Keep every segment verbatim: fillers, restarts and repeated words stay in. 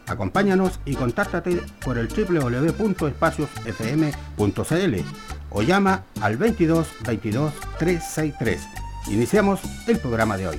Acompáñanos y contáctate por el doble u doble u doble u punto espacios f m punto c l o llama al veintidós veintidós trescientos sesenta y tres. Iniciamos el programa de hoy.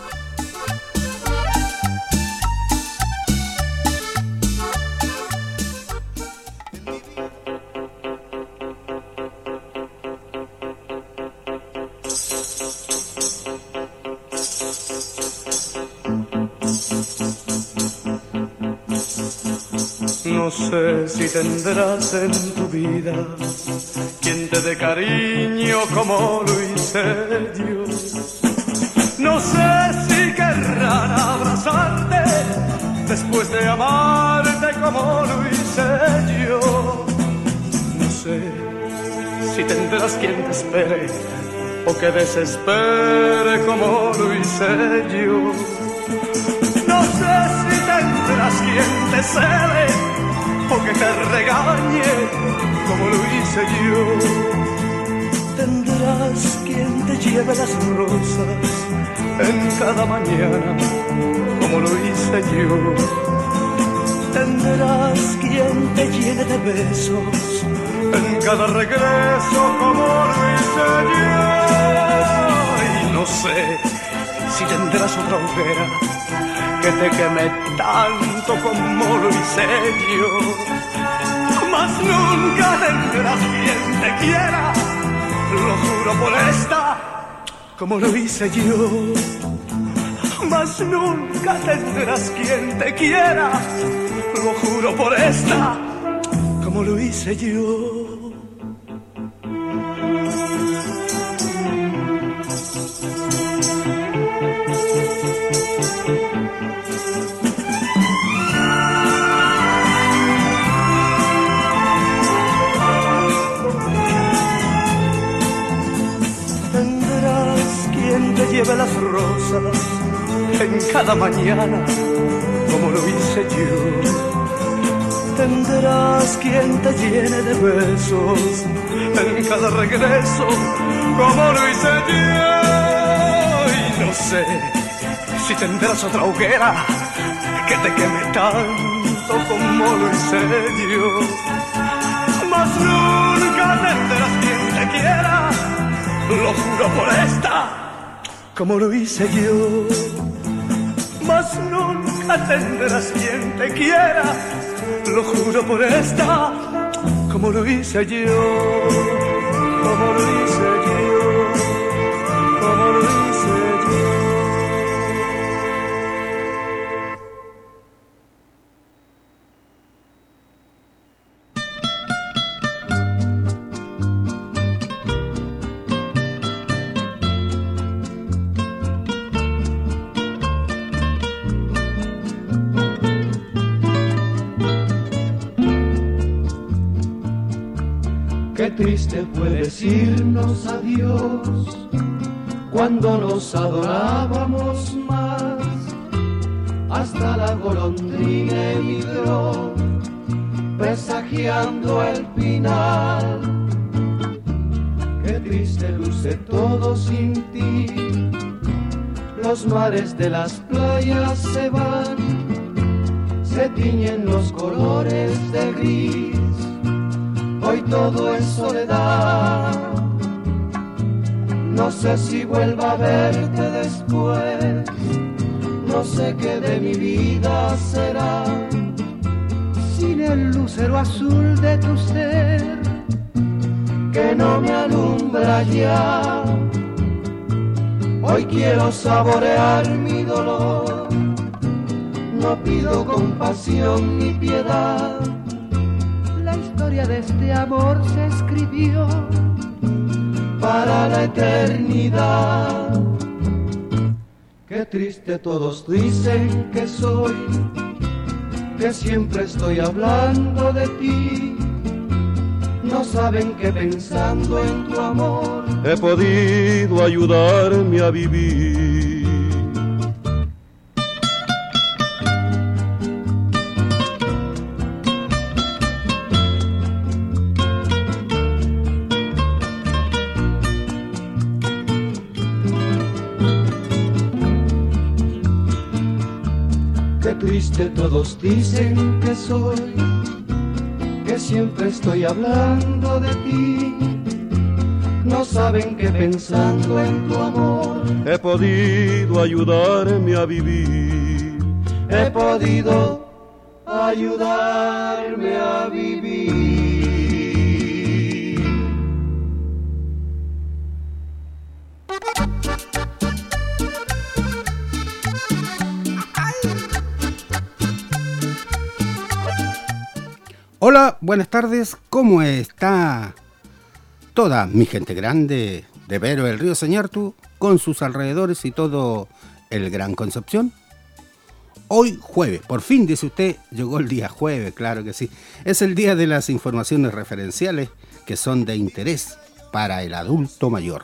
No sé si tendrás en tu vida quien te dé cariño como lo hice yo. No sé si querrán abrazarte después de amarte como lo hice yo. No sé si tendrás quien te espere o que desespere como lo hice yo. No sé si tendrás quien te cele o que te regañe como lo hice yo. Tendrás quien te lleve las rosas en cada mañana como lo hice yo. Tendrás quien te llene de besos en cada regreso como lo hice yo. Y no sé si tendrás otra hoguera que te queme tanto como lo hice yo. Mas nunca tendrás quien te quiera, lo juro por esta, como lo hice yo. Mas nunca tendrás quien te quiera, lo juro por esta, como lo hice yo. Lleve las rosas en cada mañana como lo hice yo. Tendrás quien te llene de besos en cada regreso como lo hice yo. Y no sé si tendrás otra hoguera que te queme tanto como lo hice yo. Mas nunca tendrás quien te quiera, lo juro por esta, como lo hice yo. Mas nunca tendrás quien te quiera, lo juro por esta, como lo hice yo, como lo hice yo, como lo hice yo. Qué triste fue decirnos adiós cuando nos adorábamos más. Hasta la golondrina emigró, presagiando el final. Qué triste luce todo sin ti, los mares de las playas se van, se tiñen los colores de gris. Hoy todo es soledad, no sé si vuelva a verte después, no sé qué de mi vida será, sin el lucero azul de tu ser, que no me alumbra ya. Hoy quiero saborear mi dolor, no pido compasión ni piedad. La historia de este amor se escribió para la eternidad. Qué triste todos dicen que soy, que siempre estoy hablando de ti. No saben que pensando en tu amor he podido ayudarme a vivir. que todos dicen que soy, que siempre estoy hablando de ti. No saben que pensando en tu amor he podido ayudarme a vivir. He podido ayudarme a vivir. Hola, buenas tardes, ¿cómo está toda mi gente grande de Vero el Río Sañartu con sus alrededores y todo el Gran Concepción? Hoy jueves, por fin dice usted, llegó el día jueves, claro que sí. Es el día de las informaciones referenciales que son de interés para el adulto mayor.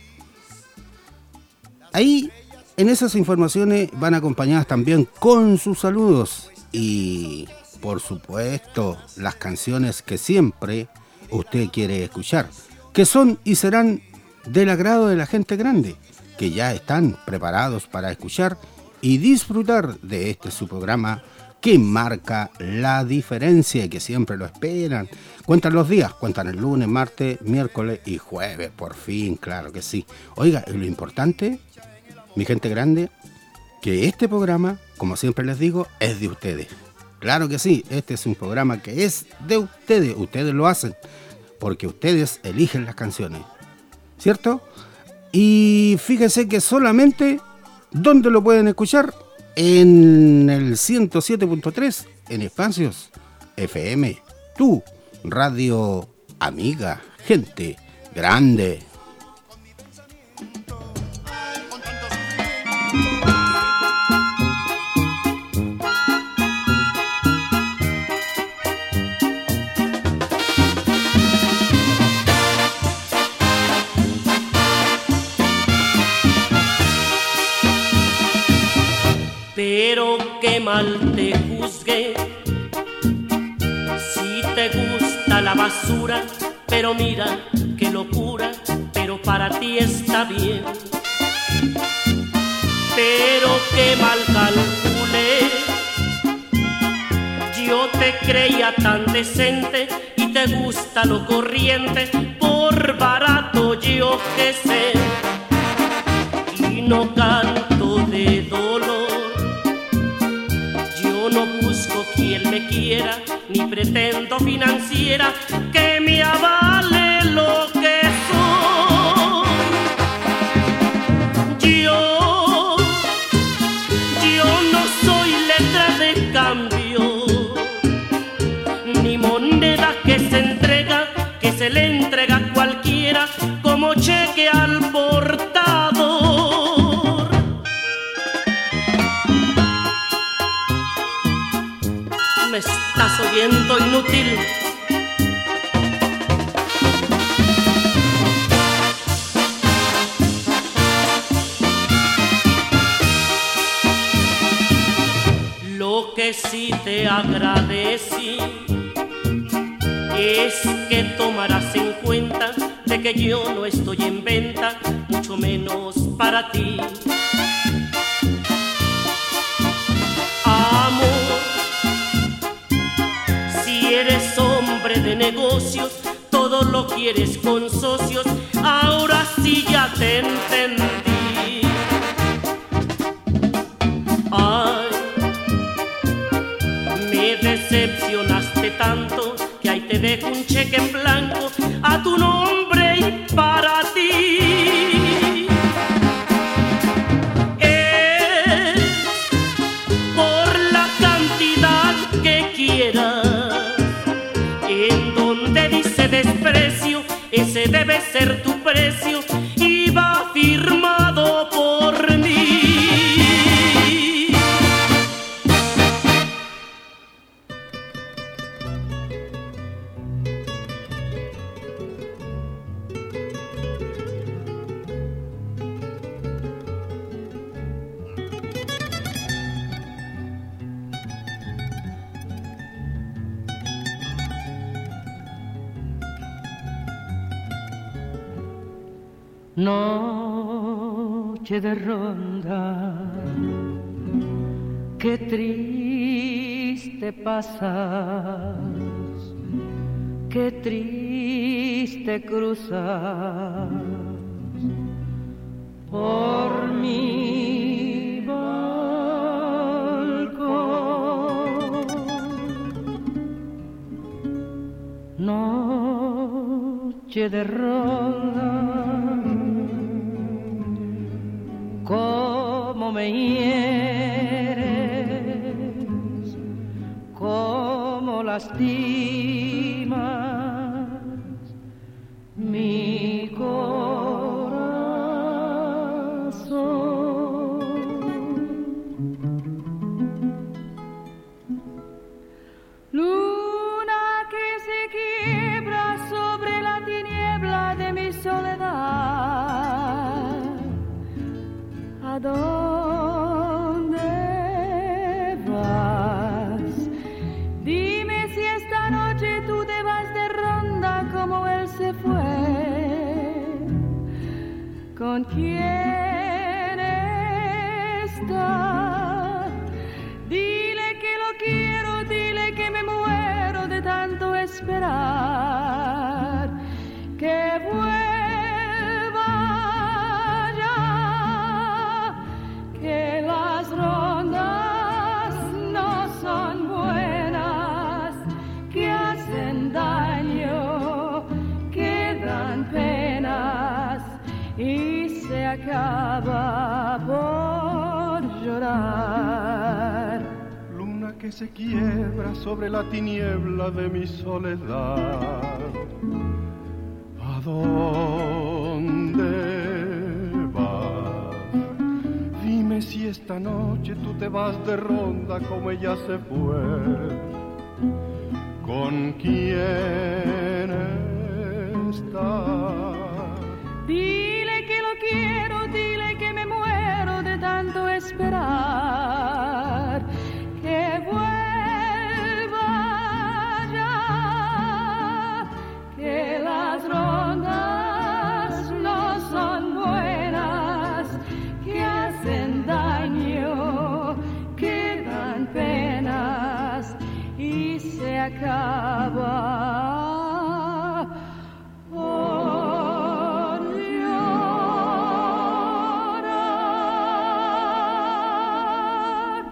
Ahí, en esas informaciones van acompañadas también con sus saludos y, por supuesto, las canciones que siempre usted quiere escuchar, que son y serán del agrado de la gente grande, que ya están preparados para escuchar y disfrutar de este su programa que marca la diferencia y que siempre lo esperan. Cuentan los días, cuentan el lunes, martes, miércoles y jueves, por fin, claro que sí. Oiga, y lo importante, mi gente grande, que este programa, como siempre les digo, es de ustedes. Claro que sí, este es un programa que es de ustedes, ustedes lo hacen, porque ustedes eligen las canciones, ¿cierto? Y fíjense que solamente, ¿dónde lo pueden escuchar? En el ciento siete punto tres, en Espacios F M, tu radio amiga, gente grande. Pero qué mal te juzgué, si te gusta la basura, pero mira qué locura, pero para ti está bien. Pero qué mal calculé, yo te creía tan decente y te gusta lo corriente, por barato yo que sé, y no canto de dolor. Yo no busco quien me quiera, ni pretendo financiera que me avale lo que soy. Yo, yo no soy letra de cambio, ni moneda que se entrega, que se le entrega a cualquiera como cheque al portador. Me estás oyendo, inútil. Lo que sí te agradecí es que tomarás en cuenta de que yo no estoy en venta, mucho menos para ti. Amor, eres hombre de negocios, todo lo quieres con socios, ahora sí ya te entendí. Ay, me decepcionaste tanto que ahí te dejo un cheque en blanco a tu nombre y para ti. Es por la cantidad que quieras. En donde dice desprecio, ese debe ser tu precio y va firmado por mí. Noche de ronda, qué triste triste pasas, qué triste cruzas por mi balcón. Noche de ronda, cómo me hieres, cómo lastimas mi corazón. Luna que se quiebra sobre la tiniebla de mi soledad, ¿a dónde vas? Dime si esta noche tú te vas de ronda como él se fue. ¿Con quién está? Dile que lo quiero, dile que me muero de tanto esperar. Que vuelva ya, que las rondas no son buenas, que hacen daño, que dan penas y se acaba por llorar. Luna que se quiebra sobre la tiniebla de mi soledad, ¿a dónde vas? Dime si esta noche tú te vas de ronda como ella se fue. ¿Con quién estás? Dile que lo quiero, dile que me muero de tanto esperar. Que vuelva ya, que las rondas no son buenas, que hacen daño, que dan penas y se acaba por llorar.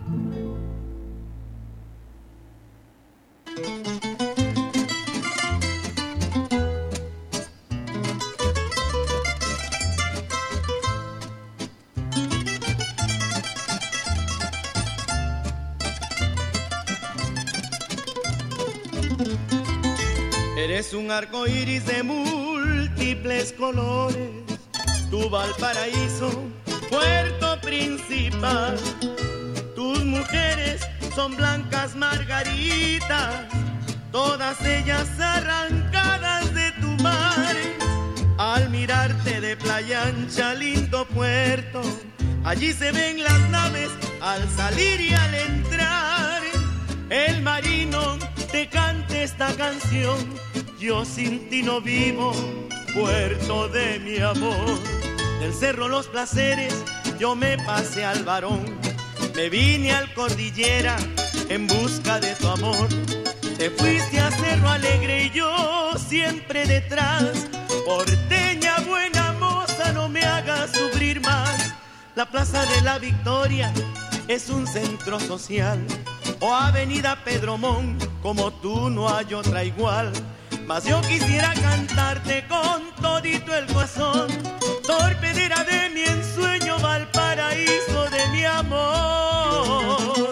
Eres un arco iris de múltiples colores, tu Valparaíso, puerto principal. Tus mujeres son blancas margaritas, todas ellas arrancadas de tu mar. Al mirarte de playa ancha, lindo puerto, allí se ven las naves al salir y al entrar. El marino te canta esta canción, yo sin ti no vivo, puerto de mi amor. Del cerro Los Placeres yo me pasé al Barón, me vine al Cordillera en busca de tu amor. Te fuiste a Cerro Alegre y yo siempre detrás. Porteña buena moza, no me hagas sufrir más. La Plaza de la Victoria es un centro social, o Avenida Pedro Montt, como tú no hay otra igual. Mas yo quisiera cantarte con todito el corazón, torpedera de mi ensueño, Valparaíso de mi amor.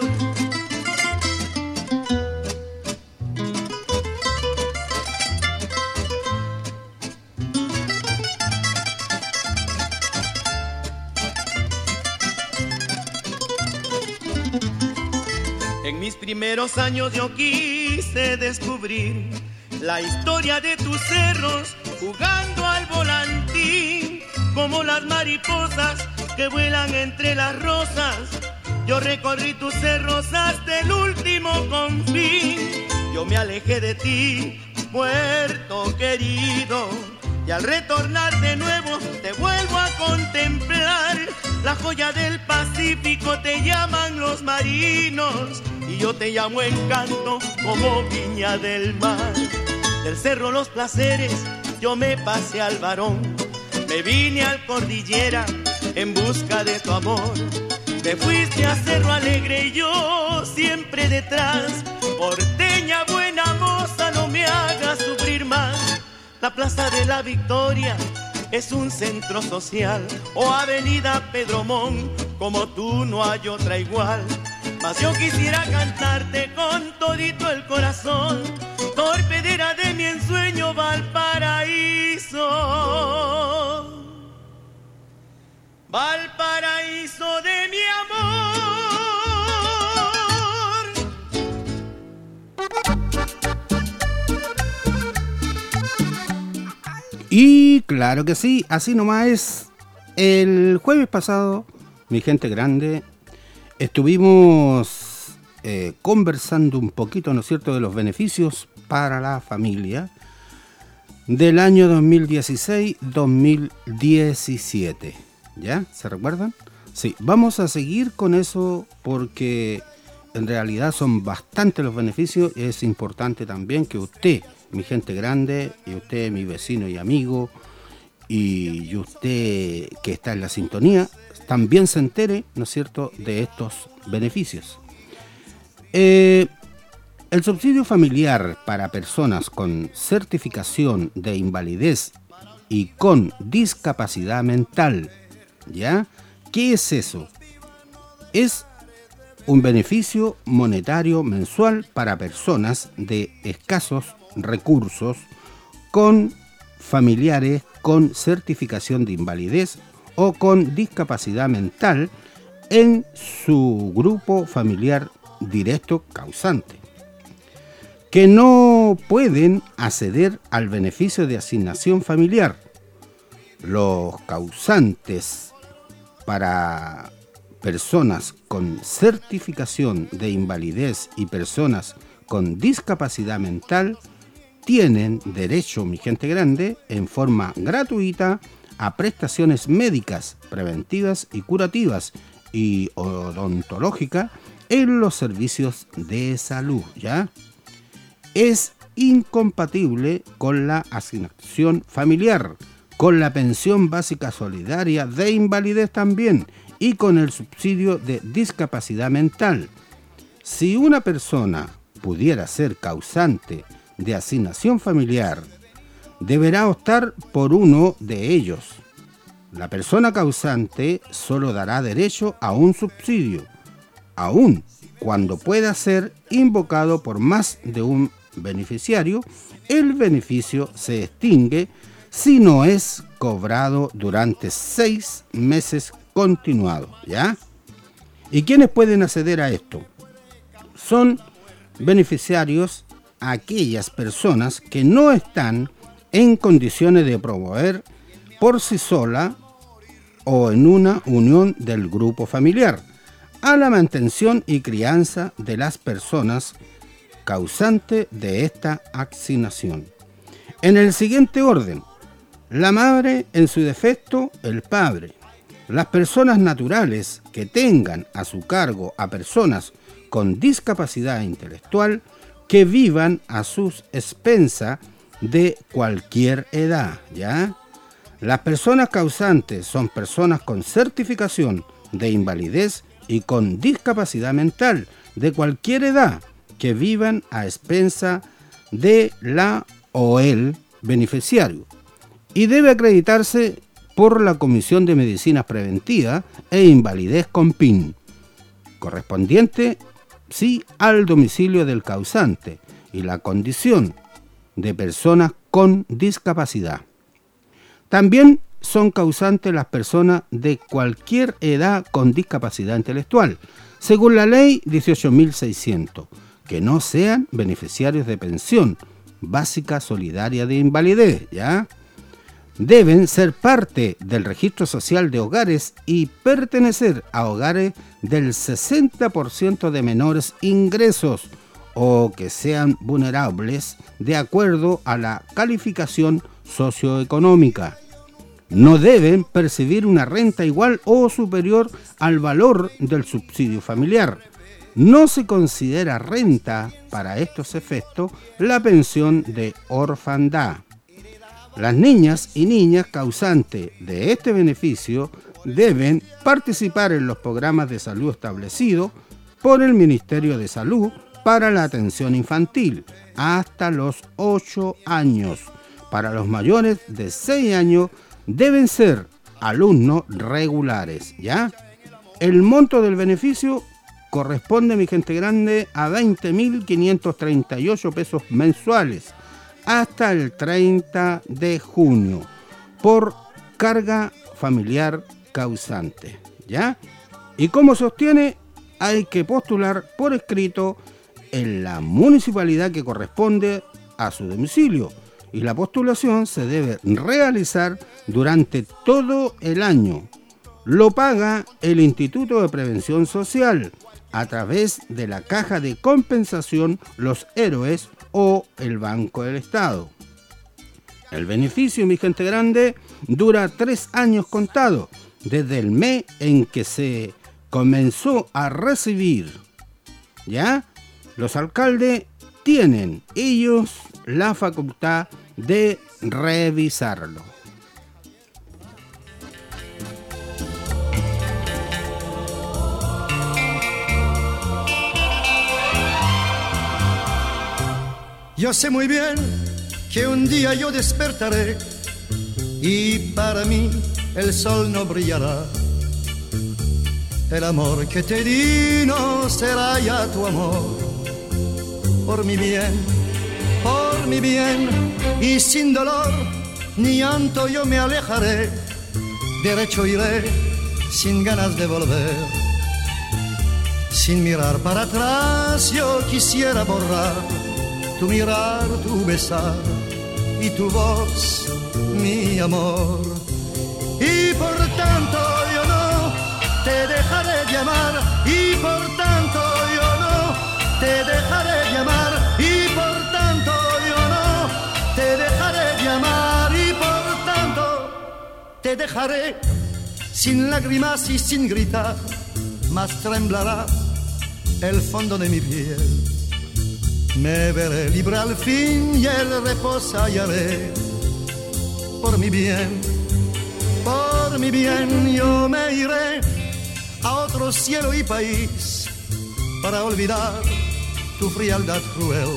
En mis primeros años yo quise descubrir la historia de tus cerros, jugando al volantín, como las mariposas que vuelan entre las rosas. Yo recorrí tus cerros hasta el último confín. Yo me alejé de ti, puerto querido, y al retornar de nuevo te vuelvo a contemplar. La joya del Pacífico te llaman los marinos, y yo te llamo Encanto como Viña del Mar. Del cerro Los Placeres yo me pasé al Barón, me vine al Cordillera en busca de tu amor. Te fuiste a Cerro Alegre y yo siempre detrás. Porteña buena moza, no me hagas sufrir más. La Plaza de la Victoria es un centro social, o Avenida Pedro Mon, como tú no hay otra igual. Mas yo quisiera cantarte con todito el corazón, torpedera de mi ensueño Valparaíso. Valparaíso de mi amor. Y claro que sí, así nomás es. El jueves pasado, mi gente grande, estuvimos eh, conversando un poquito, ¿no es cierto?, de los beneficios para la familia del año dos mil dieciséis dos mil diecisiete. ¿Ya? ¿Se recuerdan? Sí, vamos a seguir con eso porque en realidad son bastantes los beneficios. Es importante también que usted, mi gente grande, y usted, mi vecino y amigo, y usted que está en la sintonía, también se entere, ¿no es cierto?, de estos beneficios. Eh, el subsidio familiar para personas con certificación de invalidez y con discapacidad mental, ¿ya? ¿Qué es eso? Es un beneficio monetario mensual para personas de escasos recursos con familiares con certificación de invalidez o con discapacidad mental en su grupo familiar directo causante, que no pueden acceder al beneficio de asignación familiar. Los causantes para personas con certificación de invalidez y personas con discapacidad mental tienen derecho, mi gente grande, en forma gratuita a prestaciones médicas, preventivas y curativas y odontológicas en los servicios de salud, ¿ya? Es incompatible con la asignación familiar, con la pensión básica solidaria de invalidez también y con el subsidio de discapacidad mental. Si una persona pudiera ser causante de asignación familiar, deberá optar por uno de ellos. La persona causante solo dará derecho a un subsidio, aun cuando pueda ser invocado por más de un beneficiario. El beneficio se extingue si no es cobrado durante seis meses continuados, ¿ya? ¿Y quiénes pueden acceder a esto? Son beneficiarios aquellas personas que no están en condiciones de proveer por sí sola o en una unión del grupo familiar a la mantención y crianza de las personas causantes de esta asignación. En el siguiente orden: la madre, en su defecto, el padre. Las personas naturales que tengan a su cargo a personas con discapacidad intelectual que vivan a sus expensas de cualquier edad, ¿ya? Las personas causantes son personas con certificación de invalidez y con discapacidad mental de cualquier edad que vivan a expensas de la o el beneficiario, y debe acreditarse por la Comisión de Medicinas Preventivas e Invalidez con P I N, correspondiente sí al domicilio del causante y la condición de personas con discapacidad. También son causantes las personas de cualquier edad con discapacidad intelectual, según la ley dieciocho mil seiscientos, que no sean beneficiarios de pensión básica solidaria de invalidez, ¿ya? Deben ser parte del registro social de hogares y pertenecer a hogares del sesenta por ciento de menores ingresos o que sean vulnerables de acuerdo a la calificación socioeconómica. No deben percibir una renta igual o superior al valor del subsidio familiar. no se considera renta para estos efectos la pensión de orfandad. Las niñas y niñas causantes de este beneficio deben participar en los programas de salud establecidos por el Ministerio de Salud para la atención infantil hasta los ocho años. Para los mayores de seis años deben ser alumnos regulares, ¿ya? El monto del beneficio corresponde, mi gente grande, a veinte mil quinientos treinta y ocho pesos mensuales hasta el treinta de junio por carga familiar causante, ¿ya? ¿Y cómo se obtiene? Hay que postular por escrito en la municipalidad que corresponde a su domicilio y la postulación se debe realizar durante todo el año. Lo paga el Instituto de Prevención Social a través de la Caja de Compensación Los Héroes o el Banco del Estado. El beneficio, mi gente grande, dura tres años contados desde el mes en que se comenzó a recibir, ¿ya? Los alcaldes tienen ellos la facultad de revisarlo. Yo sé muy bien que un día yo despertaré y para mí el sol no brillará. El amor que te di no será ya tu amor. Por mi bien, por mi bien, y sin dolor ni llanto yo me alejaré. Derecho iré, sin ganas de volver. Sin mirar para atrás yo quisiera borrar tu mirar, tu besar y tu voz, mi amor. Y por tanto yo no te dejaré de amar, y por tanto yo no te dejaré de amar, y por tanto yo no te dejaré de amar, y por tanto te dejaré sin lágrimas y sin gritar, mas temblará el fondo de mi piel. Me veré libre al fin y el reposo hallaré. Por mi bien, por mi bien yo me iré a otro cielo y país para olvidar tu frialdad cruel.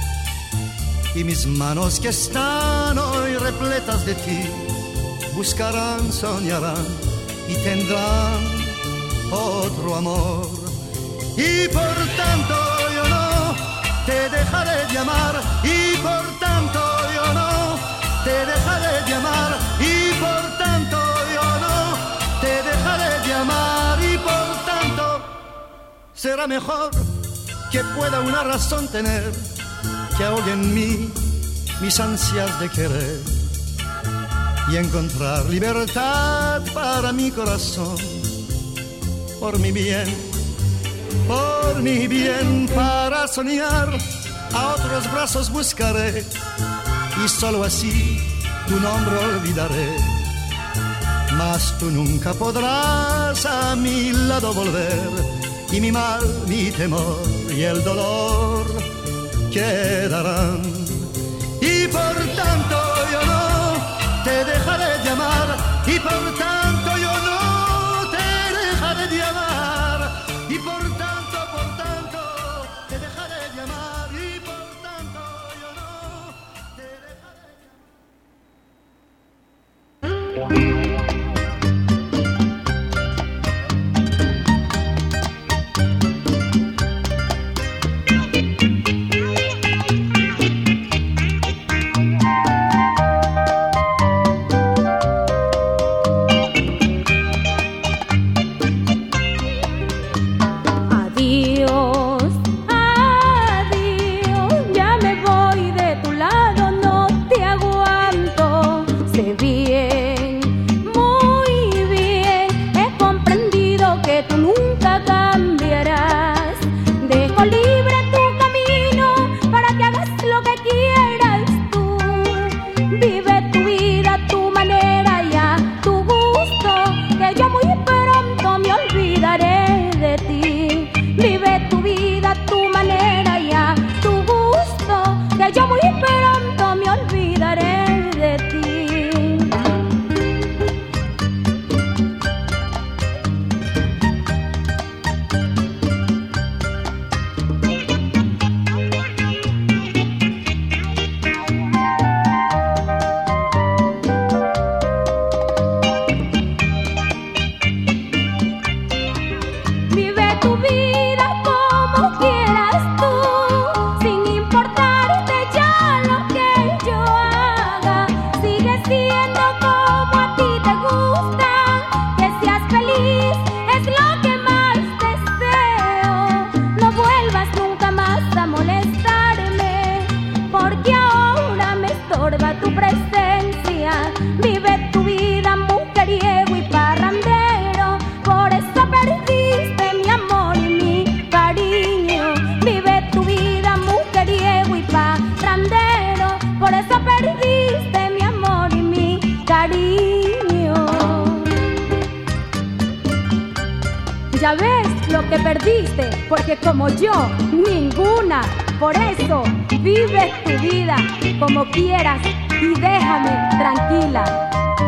Y mis manos que están hoy repletas de ti buscarán, soñarán y tendrán otro amor. Y por tanto yo no te dejaré de amar, y por tanto yo no te dejaré de amar, y por tanto yo no te dejaré de amar, y por tanto será mejor que pueda una razón tener que ahogue en mí mis ansias de querer y encontrar libertad para mi corazón. Por mi bien, por mi bien, para soñar a otros brazos buscaré y solo así tu nombre olvidaré. Mas tú nunca podrás a mi lado volver y mi mal, mi temor y el dolor quedarán. Y por tanto yo no te dejaré de amar, y por tanto yo no te dejaré de amar, y por tanto, por tanto te dejaré de amar, y por tanto yo no te dejaré de amar. perdiste, porque como yo, ninguna. Por eso, vive tu vida como quieras y déjame tranquila.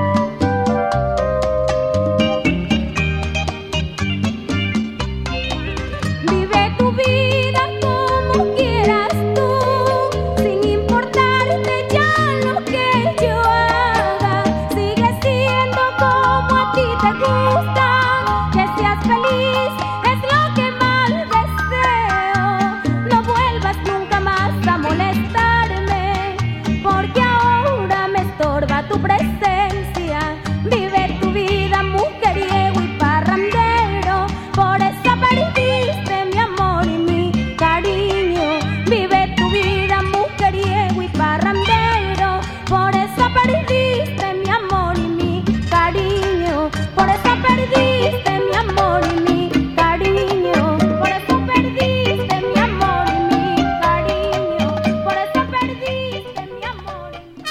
Vive tu vida como quieras tú, sin importarte ya lo que yo haga. Sigue siendo como a ti te gusta, que seas feliz es lo que más deseo. No vuelvas nunca más a molestarme, porque ahora me estorba tu presencia. Vive tu vida mujeriego y parrandero, por eso perdiste mi amor y mi cariño. Vive tu vida mujeriego y parrandero, por eso perdiste mi amor y mi cariño. Por eso perdiste mi amor y mi cariño. Por eso perdiste mi amor y mi cariño. Por eso perdiste mi amor y mi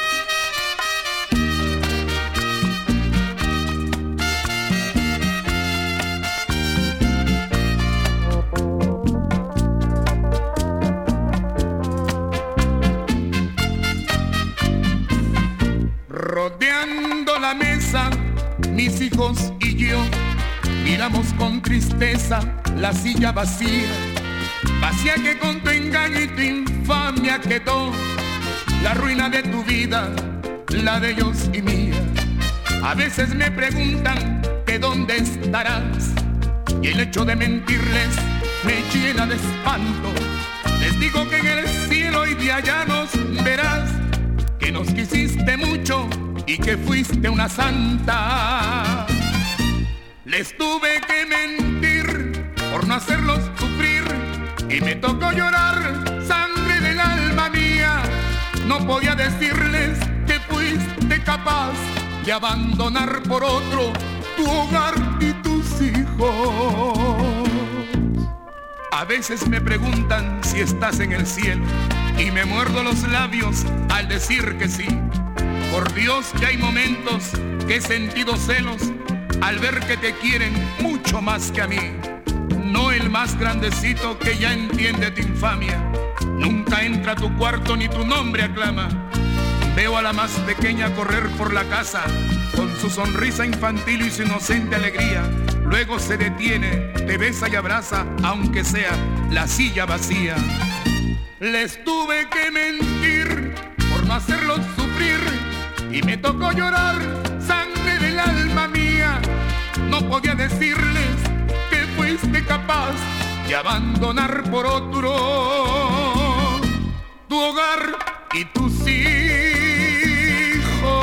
Rodeando la mesa, mis hijos y yo miramos con tristeza la silla vacía, vacía que con tu engaño y tu infamia quedó, la ruina de tu vida, la de ellos y mía. A veces me preguntan que dónde estarás, y el hecho de mentirles me llena de espanto. Les digo que en el cielo y de allá nos verás, que nos quisiste mucho y que fuiste una santa. Les tuve que mentir por no hacerlos sufrir, y me tocó llorar sangre del alma mía. No podía decirles que fuiste capaz de abandonar por otro tu hogar y tus hijos. A veces me preguntan si estás en el cielo, y me muerdo los labios al decir que sí. Por Dios que hay momentos que he sentido celos al ver que te quieren mucho más que a mí. No el más grandecito que ya entiende tu infamia, nunca entra a tu cuarto ni tu nombre aclama. Veo a la más pequeña correr por la casa con su sonrisa infantil y su inocente alegría. Luego se detiene, te besa y abraza, aunque sea la silla vacía. Les tuve que mentir por no hacerlos sufrir, y me tocó llorar sangre del alma mía. No podía decirles que fuiste capaz de abandonar por otro tu hogar y tus hijos.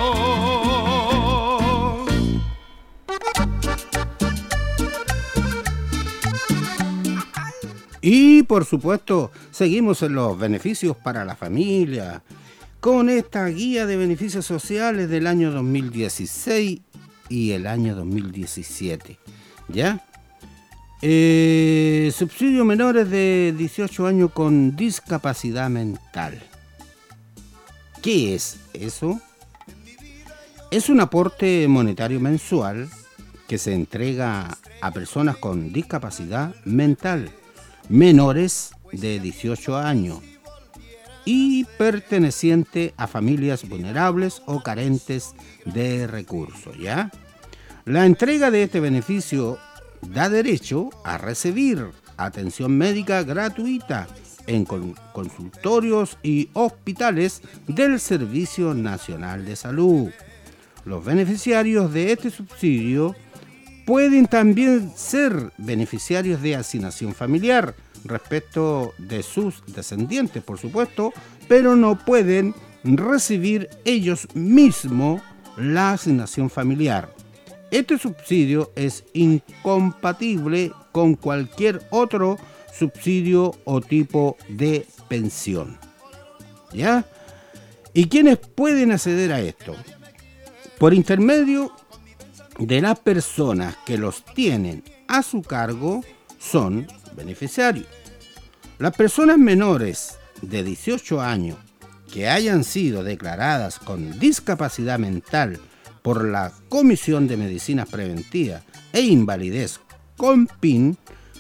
Y por supuesto, seguimos en los beneficios para la familia, con esta guía de beneficios sociales del año dos mil dieciséis y el año dos mil diecisiete. ¿Ya? Eh, subsidio menores de dieciocho años con discapacidad mental. ¿Qué es eso? Es un aporte monetario mensual que se entrega a personas con discapacidad mental menores de dieciocho años y perteneciente a familias vulnerables o carentes de recursos, ¿ya? La entrega de este beneficio da derecho a recibir atención médica gratuita en consultorios y hospitales del Servicio Nacional de Salud. Los beneficiarios de este subsidio pueden también ser beneficiarios de asignación familiar respecto de sus descendientes, por supuesto, pero no pueden recibir ellos mismos la asignación familiar. Este subsidio es incompatible con cualquier otro subsidio o tipo de pensión. ¿Ya? ¿Y quiénes pueden acceder a esto? Por intermedio de las personas que los tienen a su cargo son beneficiarios. Las personas menores de dieciocho años que hayan sido declaradas con discapacidad mental por la Comisión de Medicinas Preventivas e Invalidez COMPIN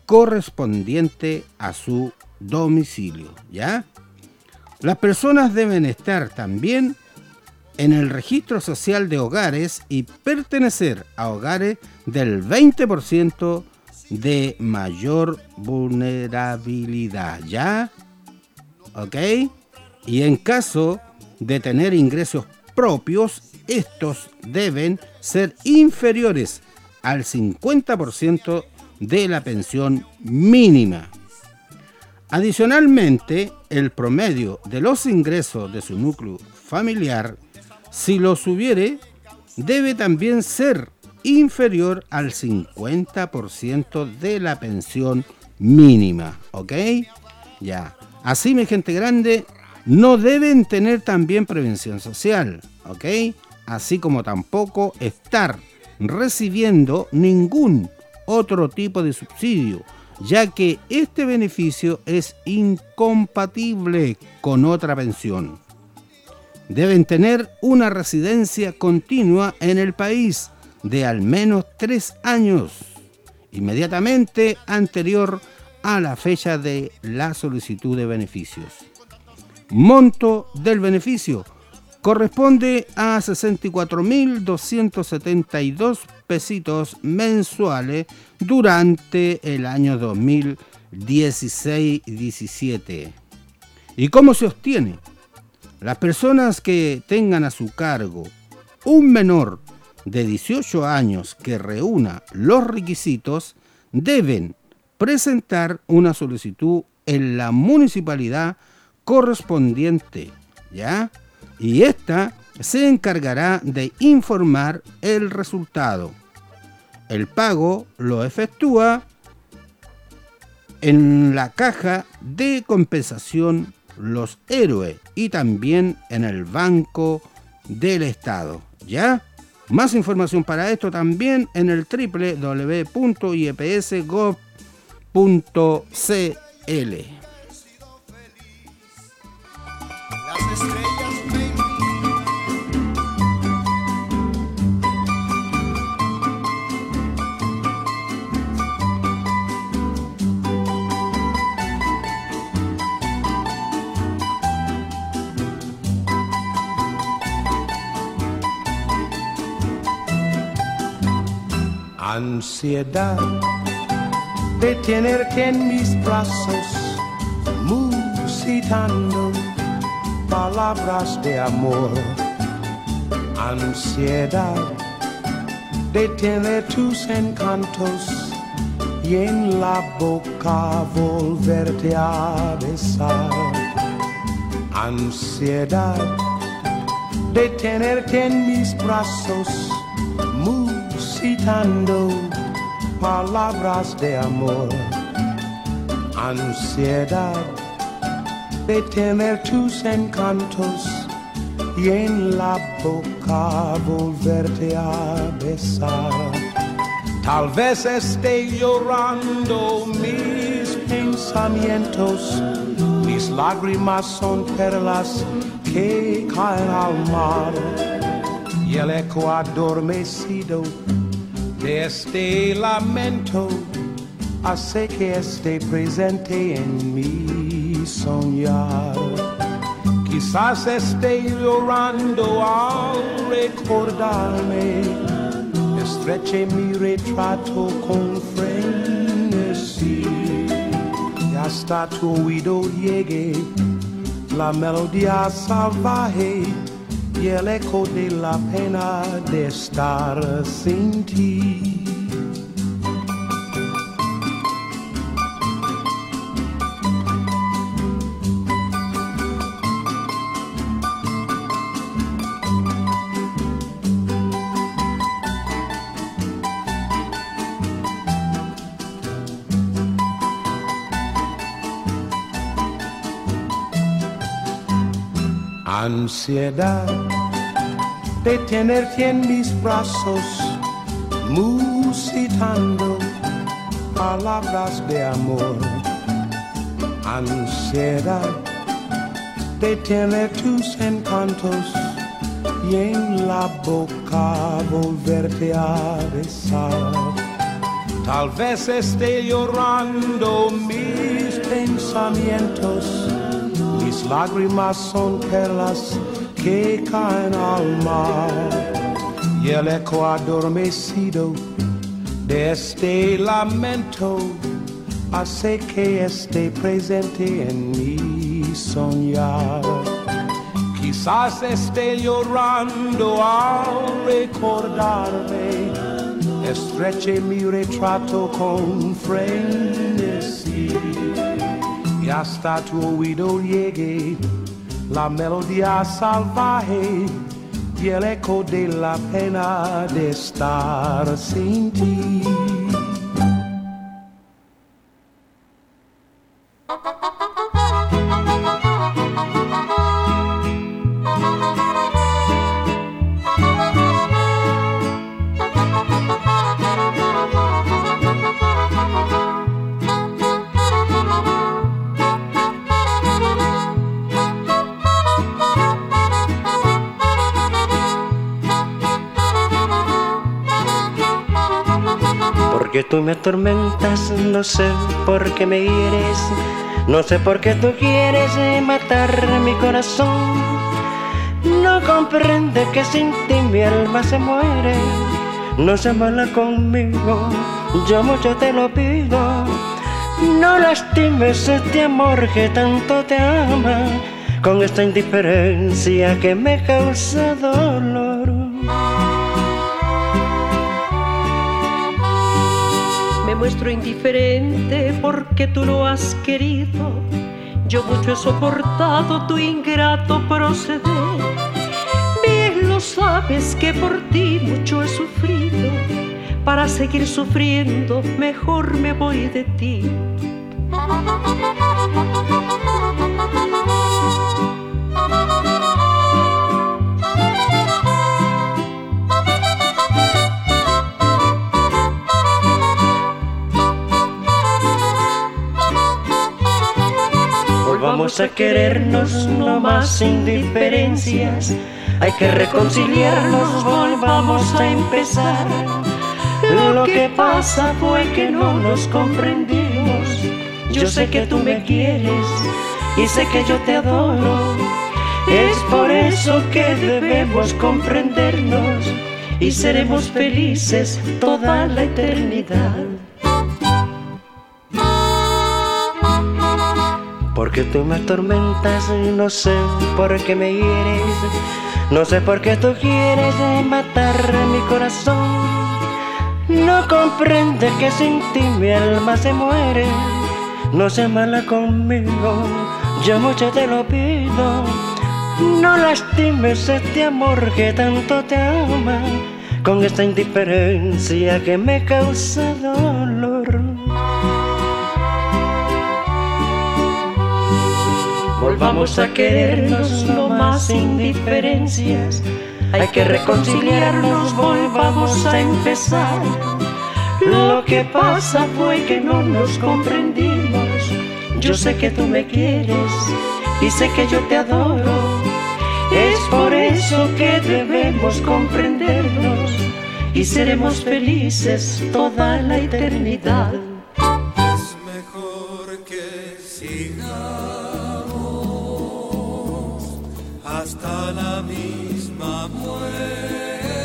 correspondiente a su domicilio, ¿ya? Las personas deben estar también en el registro social de hogares y pertenecer a hogares del veinte por ciento de mayor vulnerabilidad, ¿ya? ¿Ok? Y en caso de tener ingresos propios, estos deben ser inferiores al cincuenta por ciento de la pensión mínima. Adicionalmente, el promedio de los ingresos de su núcleo familiar, si los hubiere, debe también ser inferior al cincuenta por ciento de la pensión mínima, ¿ok? Ya. Así, mi gente grande, no deben tener también prevención social, ¿ok? Así como tampoco estar recibiendo ningún otro tipo de subsidio, ya que este beneficio es incompatible con otra pensión. Deben tener una residencia continua en el país de al menos tres años, inmediatamente anterior a la fecha de la solicitud de beneficios. Monto del beneficio corresponde a sesenta y cuatro mil doscientos setenta y dos pesitos mensuales durante el año dos mil dieciséis diecisiete. ¿Y cómo se obtiene? Las personas que tengan a su cargo un menor de dieciocho años que reúna los requisitos deben presentar una solicitud en la municipalidad correspondiente, ¿ya? Y esta se encargará de informar el resultado. El pago lo efectúa en la caja de compensación Los Héroes y también en el Banco del Estado, ¿ya? Más información para esto también en el doble u doble u doble u punto i e p s punto gov punto c l. Las estrellas me ansiedad de tenerte en mis brazos, musitando palabras de amor. Ansiedad de tener tus encantos y en la boca volverte a besar. Ansiedad de tenerte en mis brazos, musitando palabras de amor. Ansiedad de tener tus encantos y en la boca volverte a besar. Tal vez esté llorando mis pensamientos, mis lágrimas son perlas que caen al mar, y el eco adormecido de este lamento hace que esté presente en mi soñar. Quizás esté llorando al recordarme, estreche mi retrato con frenesí, y hasta tu oído llegue la melodía salvaje y el eco de la pena de estar sin ti. Ansiedad de tenerte en mis brazos, musitando palabras de amor. Ansiedad de tener tus encantos y en la boca volverte a besar. Tal vez esté llorando mis pensamientos, mis lágrimas son perlas que caen al mar, y el eco adormecido de este lamento hace que esté presente en mi soñar. Quizás esté llorando al recordarme, estreche mi retrato con frenesí, y hasta tu oído llegue la melodía salvaje y el eco de la pena de estar sin ti. Porque tú me atormentas, no sé por qué me hieres, no sé por qué tú quieres matar mi corazón. No comprende que sin ti mi alma se muere. No seas mala conmigo, yo mucho te lo pido. No lastimes este amor que tanto te ama, con esta indiferencia que me causa dolor. Me muestro indiferente porque tú lo has querido. Yo mucho he soportado tu ingrato proceder. Bien lo sabes que por ti mucho he sufrido. Para seguir sufriendo mejor me voy de ti. Vamos a querernos, no más indiferencias. Hay que reconciliarnos, volvamos a empezar. Lo que pasa fue que no nos comprendimos. Yo sé que tú me quieres y sé que yo te adoro. Es por eso que debemos comprendernos y seremos felices toda la eternidad. Porque tú me atormentas, no sé por qué me hieres, no sé por qué tú quieres matar mi corazón. No comprende que sin ti mi alma se muere. No seas mala conmigo, yo mucho te lo pido. No lastimes este amor que tanto te ama, con esta indiferencia que me causa dolor. Volvamos a querernos, no más indiferencias. Hay que reconciliarnos, volvamos a empezar. Lo que pasa fue que no nos comprendimos. Yo sé que tú me quieres y sé que yo te adoro. Es por eso que debemos comprendernos y seremos felices toda la eternidad. Es mejor que sigamos hasta la misma muerte.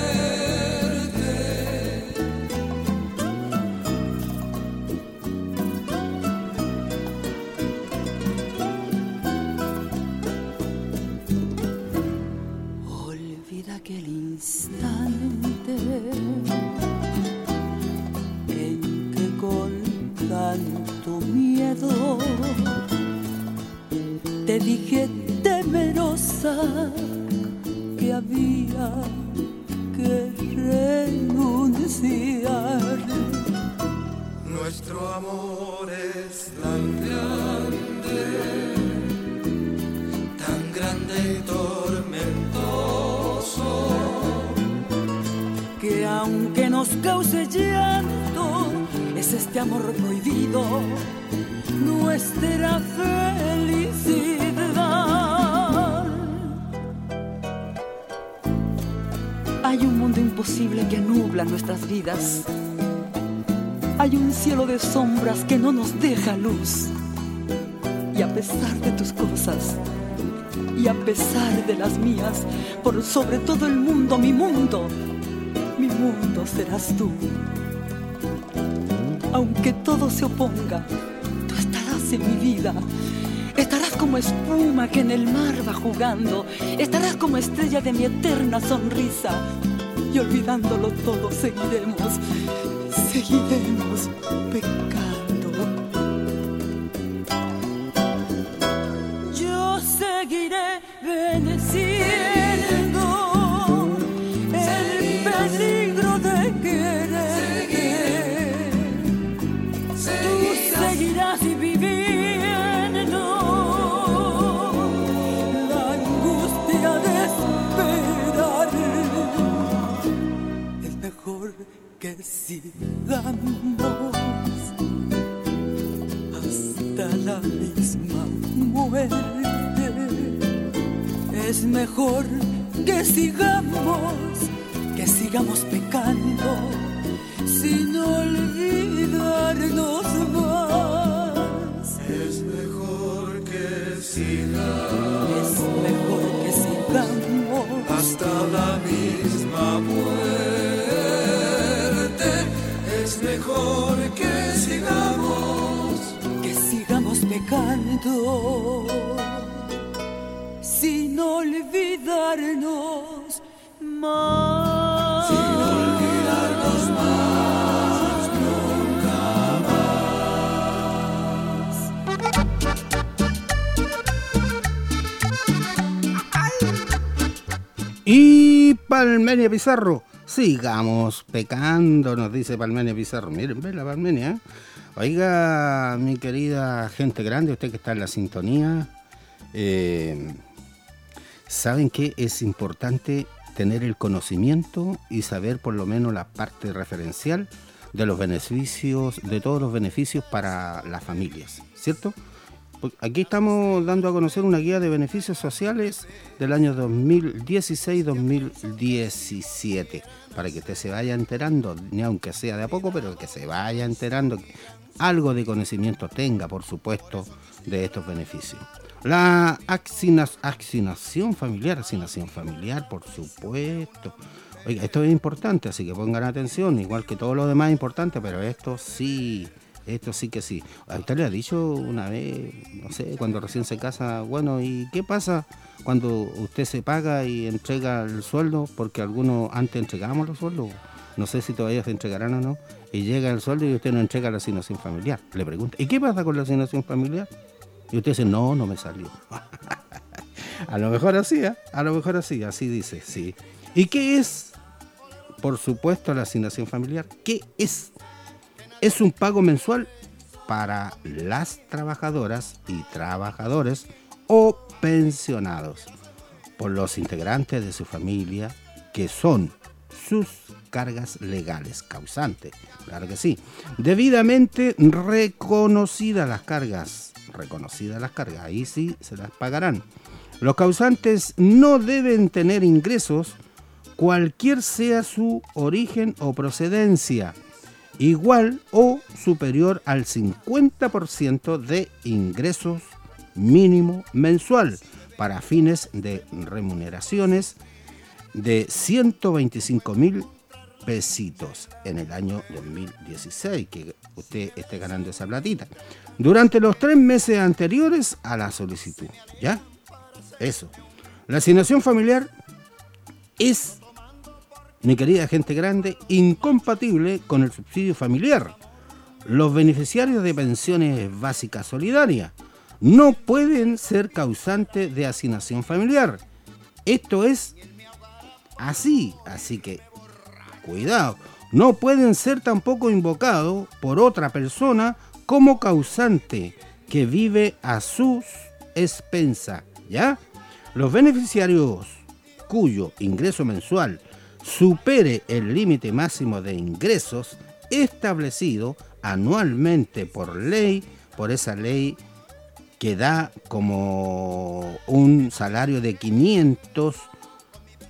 Olvida aquel instante en que con tanto miedo te dije temerosa que había que renunciar. Nuestro amor es tan grande, tan grande y tormentoso, que aunque nos cause llanto, es este amor prohibido nuestra felicidad. Hay un mundo imposible que nubla nuestras vidas. hay un cielo de sombras que no nos deja luz. Y a pesar de tus cosas, y a pesar de las mías, por sobre todo el mundo, mi mundo, mi mundo serás tú. Aunque todo se oponga, tú estarás en mi vida. Estarás como espuma que en el mar va jugando. Estarás como estrella de mi eterna sonrisa. Y olvidándolo todo seguiremos, seguiremos pecando. Yo seguiré bendeciendo el peligro de querer. Tú seguirás viviendo la angustia de esperar. Es mejor que sigamos hasta la misma muerte. Es mejor que sigamos, que sigamos pecando sin olvidarnos más. Es mejor que sigamos, es mejor que sigamos hasta la misma muerte. Es mejor que sigamos, que sigamos pecando sin olvidarnos más. Sin olvidarnos más, nunca más. Y Palmenia Pizarro, sigamos pecando, nos dice Palmenia Pizarro. Miren, ve la Palmenia, ¿eh? Oiga, mi querida gente grande, usted que está en la sintonía, eh, ¿saben qué? Es importante tener el conocimiento y saber por lo menos la parte referencial de los beneficios, de todos los beneficios para las familias, ¿cierto? Aquí estamos dando a conocer una guía de beneficios sociales del año dos mil dieciséis dos mil diecisiete, para que usted se vaya enterando, ni aunque sea de a poco, pero que se vaya enterando, algo de conocimiento tenga, por supuesto, de estos beneficios. La asignación familiar, asignación familiar, por supuesto. Oiga, esto es importante, así que pongan atención, igual que todo lo demás es importante, pero esto sí, esto sí que sí. A usted le ha dicho una vez, no sé, cuando recién se casa, bueno, ¿y qué pasa cuando usted se paga y entrega el sueldo? Porque algunos antes entregábamos los sueldos, no sé si todavía se entregarán o no, y llega el sueldo y usted no entrega la asignación familiar. Le pregunta, ¿y qué pasa con la asignación familiar? Y usted dice, no, no me salió. A lo mejor así, ¿eh? A lo mejor así, así dice, sí. ¿Y qué es? Por supuesto, la asignación familiar. ¿Qué es? Es un pago mensual para las trabajadoras y trabajadores o pensionados por los integrantes de su familia que son sus cargas legales causantes. Claro que sí. Debidamente reconocidas las cargas. Reconocidas las cargas. Ahí sí se las pagarán. Los causantes no deben tener ingresos, cualquier sea su origen o procedencia, igual o superior al cincuenta por ciento de ingresos mínimo mensual para fines de remuneraciones de ciento veinticinco mil pesitos en el año dos mil dieciséis, que usted esté ganando esa platita, durante los tres meses anteriores a la solicitud. ¿Ya? Eso. La asignación familiar es, mi querida gente grande, incompatible con el subsidio familiar. Los beneficiarios de pensiones básicas solidarias no pueden ser causantes de asignación familiar. Esto es así, así que cuidado. No pueden ser tampoco invocados por otra persona como causante que vive a sus expensas, ¿ya? Los beneficiarios cuyo ingreso mensual supere el límite máximo de ingresos establecido anualmente por ley, por esa ley que da como un salario de quinientos,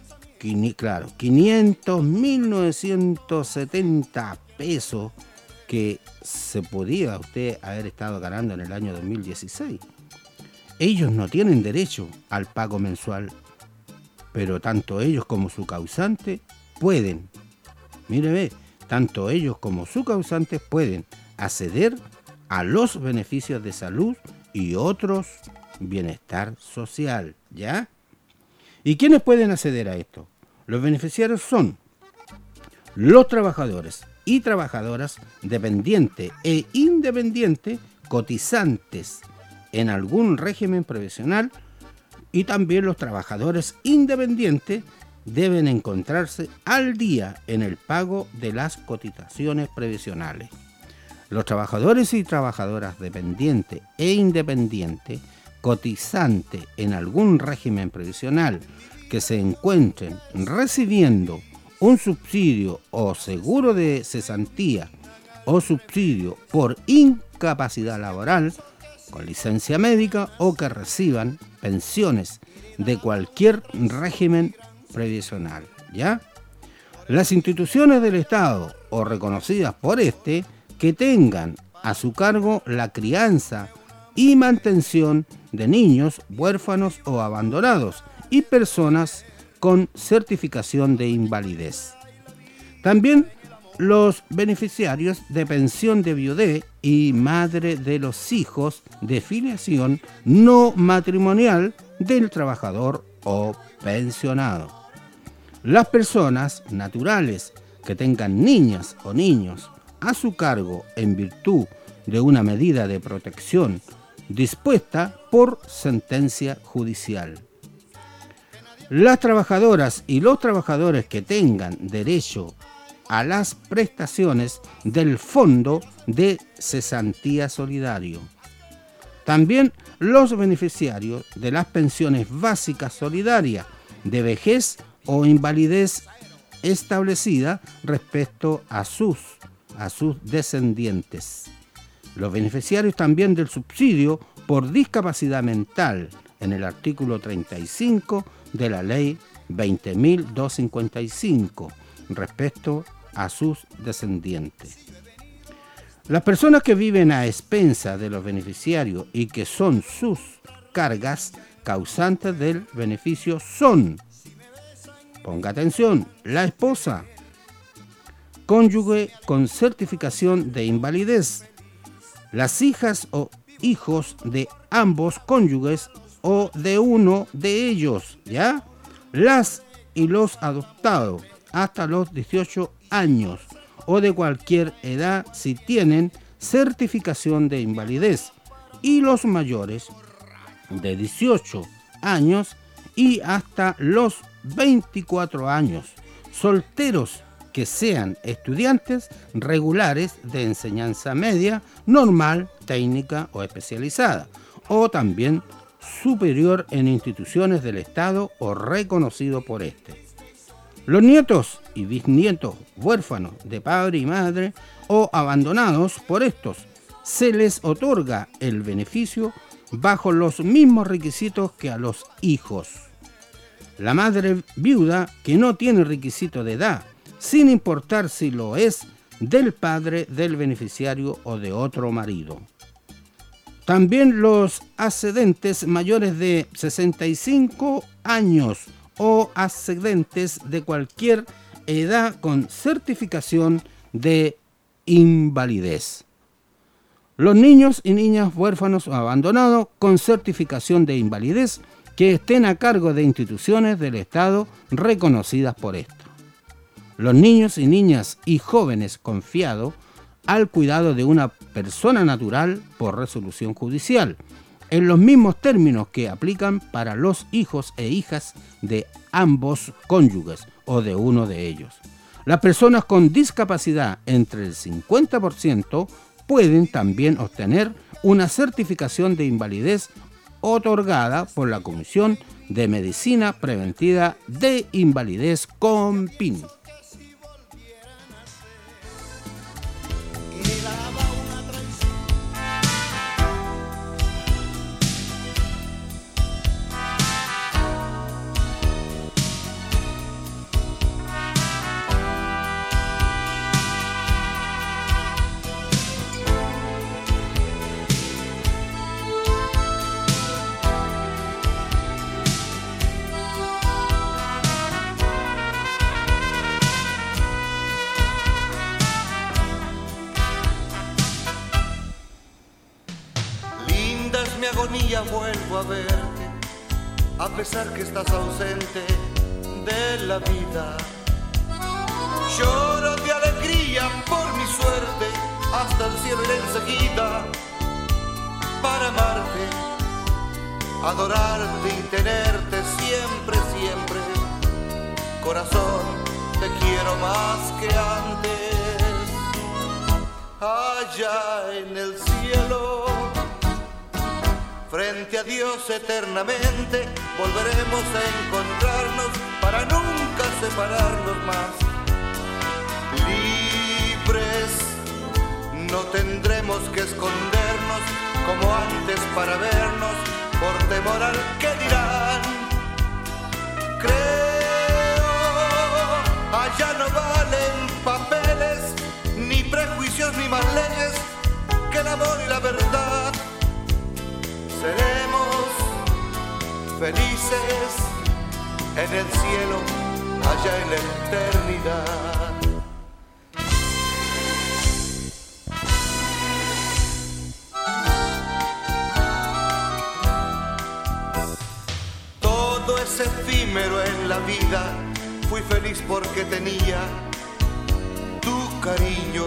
claro, quinientos mil novecientos setenta pesos, que se podía usted haber estado ganando en el año dos mil dieciséis. Ellos no tienen derecho al pago mensual, pero tanto ellos como su causante pueden, mire, ve, tanto ellos como su causante pueden acceder a los beneficios de salud y otros bienestar social, ¿ya? ¿Y quiénes pueden acceder a esto? Los beneficiarios son los trabajadores y trabajadoras dependientes e independientes cotizantes en algún régimen previsional, y también los trabajadores independientes deben encontrarse al día en el pago de las cotizaciones previsionales. Los trabajadores y trabajadoras dependientes e independientes cotizantes en algún régimen previsional que se encuentren recibiendo un subsidio o seguro de cesantía o subsidio por incapacidad laboral con licencia médica o que reciban pensiones de cualquier régimen previsional, ¿ya? Las instituciones del Estado o reconocidas por este que tengan a su cargo la crianza y mantención de niños huérfanos o abandonados y personas con certificación de invalidez. También los beneficiarios de pensión de viudez y madre de los hijos de filiación no matrimonial del trabajador o pensionado. Las personas naturales que tengan niñas o niños a su cargo en virtud de una medida de protección dispuesta por sentencia judicial. Las trabajadoras y los trabajadores que tengan derecho a las prestaciones del Fondo de Cesantía Solidario. También los beneficiarios de las pensiones básicas solidarias de vejez o invalidez establecida respecto a sus, a sus descendientes. Los beneficiarios también del subsidio por discapacidad mental en el artículo treinta y cinco de la ley veinte mil doscientos cincuenta y cinco respecto a sus descendientes. Las personas que viven a expensas de los beneficiarios y que son sus cargas causantes del beneficio son, ponga atención, la esposa, cónyuge con certificación de invalidez, las hijas o hijos de ambos cónyuges o de uno de ellos, ¿ya? Las y los adoptados hasta los dieciocho años o de cualquier edad si tienen certificación de invalidez, y los mayores de dieciocho años y hasta los veinticuatro años, solteros que sean estudiantes regulares de enseñanza media, normal, técnica o especializada, o también superior en instituciones del Estado o reconocido por este. Los nietos y bisnietos huérfanos de padre y madre o abandonados por estos, se les otorga el beneficio bajo los mismos requisitos que a los hijos. La madre viuda que no tiene requisito de edad, sin importar si lo es del padre del beneficiario o de otro marido. También los ascendentes mayores de sesenta y cinco años o ascendentes de cualquier edad con certificación de invalidez. Los niños y niñas huérfanos o abandonados con certificación de invalidez que estén a cargo de instituciones del Estado reconocidas por esto. Los niños y niñas y jóvenes confiados al cuidado de una persona natural por resolución judicial, en los mismos términos que aplican para los hijos e hijas de ambos cónyuges o de uno de ellos. Las personas con discapacidad entre el cincuenta por ciento pueden también obtener una certificación de invalidez otorgada por la Comisión de Medicina Preventiva de Invalidez COMPIN. a pesar que estás ausente de la vida. Lloro de alegría por mi suerte, hasta el cielo iré enseguida para amarte, adorarte y tenerte siempre, siempre. Corazón, te quiero más que antes. Allá en el cielo, frente a Dios eternamente, volveremos a encontrarnos para nunca separarnos más. Libres, no tendremos que escondernos como antes para vernos, por temor al que dirán. Creo, allá no valen papeles, ni prejuicios, ni más leyes que el amor y la verdad. Seremos felices en el cielo, allá en la eternidad. Todo es efímero en la vida, fui feliz porque tenía tu cariño.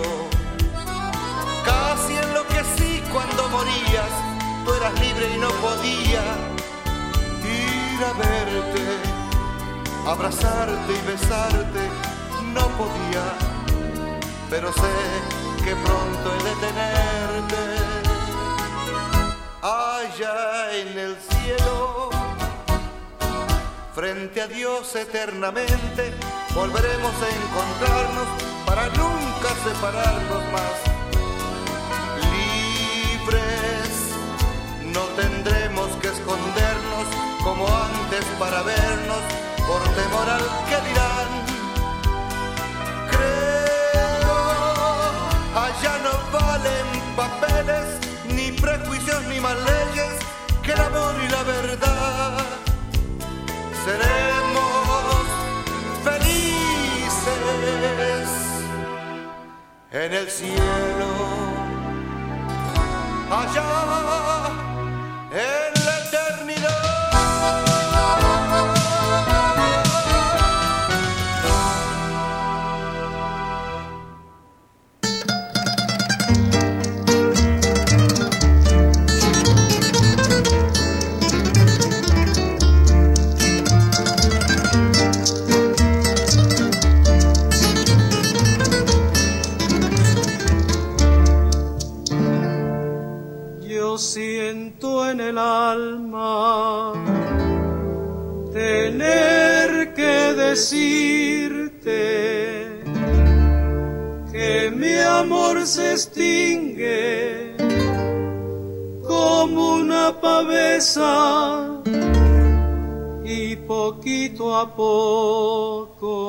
Casi enloquecí cuando morías, tú eras libre y no podía ir a verte, abrazarte y besarte, no podía, pero sé que pronto he de tenerte. Allá en el cielo, frente a Dios eternamente, volveremos a encontrarnos para nunca separarnos más. Libres, no tendremos que escondernos como antes para vernos, por temor al que dirán. Creo, allá no valen papeles, ni prejuicios, ni más leyes que el amor y la verdad. Seremos felices en el cielo, allá en la eternidad. Siento en el alma tener que decirte que mi amor se extingue como una pavesa y poquito a poco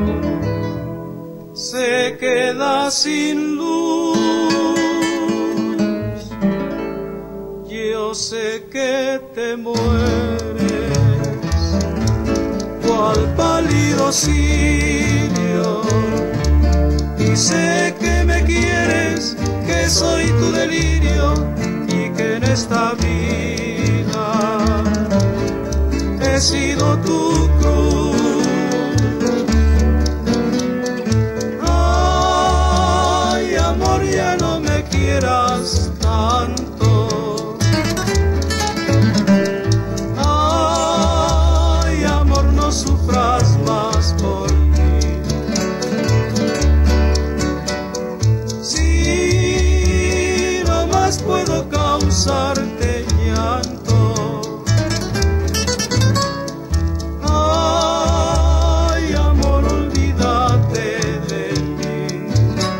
se queda sin luz. Yo sé que te mueres, cual pálido cirio, y sé que me quieres, que soy tu delirio, y que en esta vida he sido tu cruz. Ay, amor, ya no me quieras tanto. Sufras más por mí. Si no más puedo causarte llanto. Ay, amor, olvídate de mí.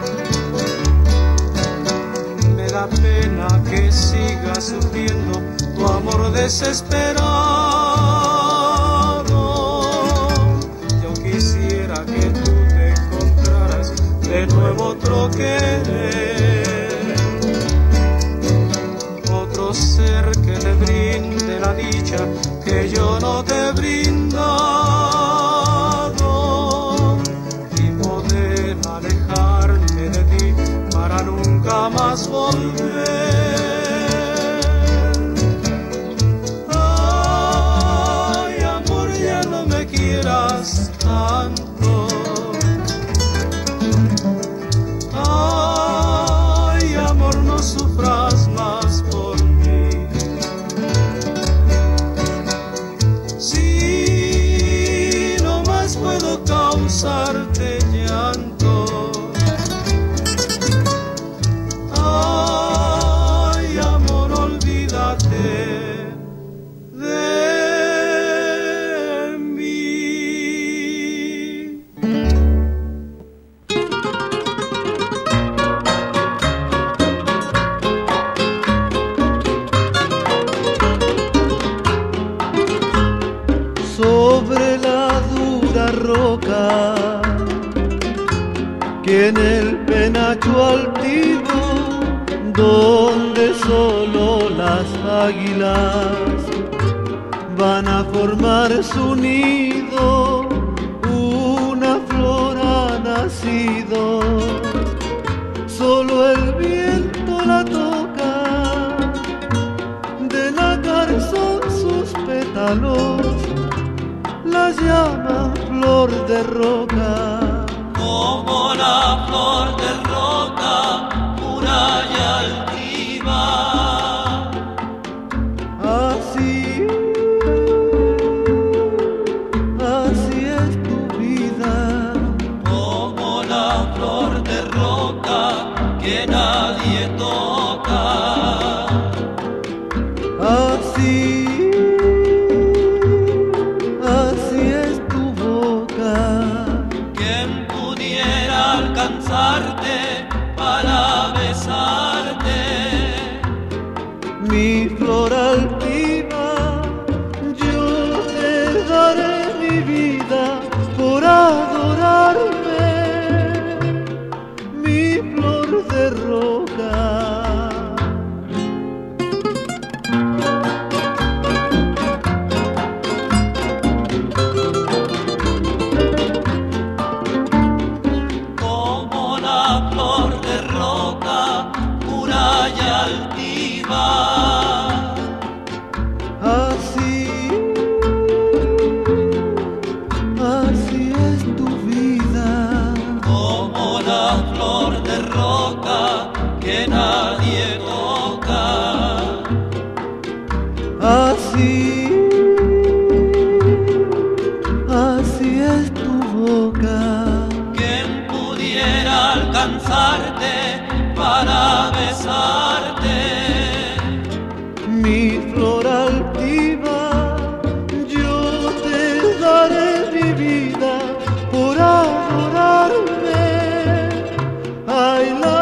Me da pena que sigas sufriendo tu amor desesperado. De nuevo otro querer, otro ser que te brinde la dicha que yo no te he brindado, y poder alejarme de ti para nunca más volver. roca, que en el penacho altivo, donde solo las águilas van a formar su nido, una flor ha nacido, solo el viento la toca, de nácar son sus pétalos, la llama flor de roca. Como la flor de roca, muralla altiva. Así, así es tu vida. Como la flor de roca que nadie toca. Así, así es tu boca. ¿Quién pudiera alcanzarte para besarte? Mi flor altiva, yo te daré mi vida por adorarme, mi flor de roca. Como la flor de roca, muralla altiva. Así, así es tu vida. Como la flor de roca que nadie toca. Así, así es tu boca. ¿Quién pudiera alcanzarte para besarte? Mi flor altiva, yo te daré mi vida por adorarme. Ay, la,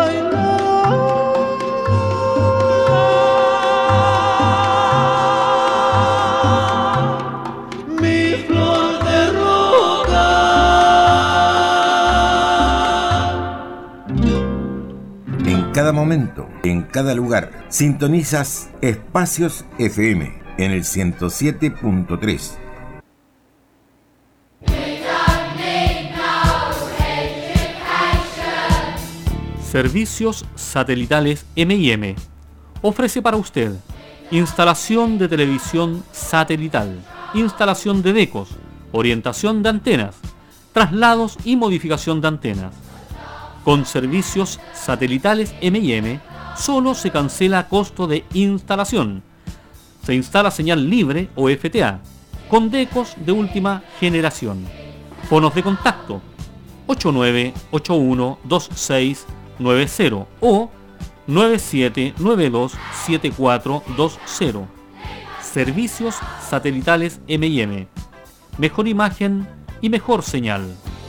mi flor de roca. En cada momento, en cada lugar, sintonizas Espacios F M en el ciento siete punto tres. Servicios Satelitales M y M ofrece para usted instalación de televisión satelital, instalación de decos, orientación de antenas, traslados y modificación de antenas. Con Servicios Satelitales M y M solo se cancela a costo de instalación. Se instala señal libre o F T A con decos de última generación. Fonos de contacto ocho nueve ocho uno dos seis nueve cero o nueve siete nueve dos siete cuatro dos cero. Servicios Satelitales M y M. Mejor imagen y mejor señal.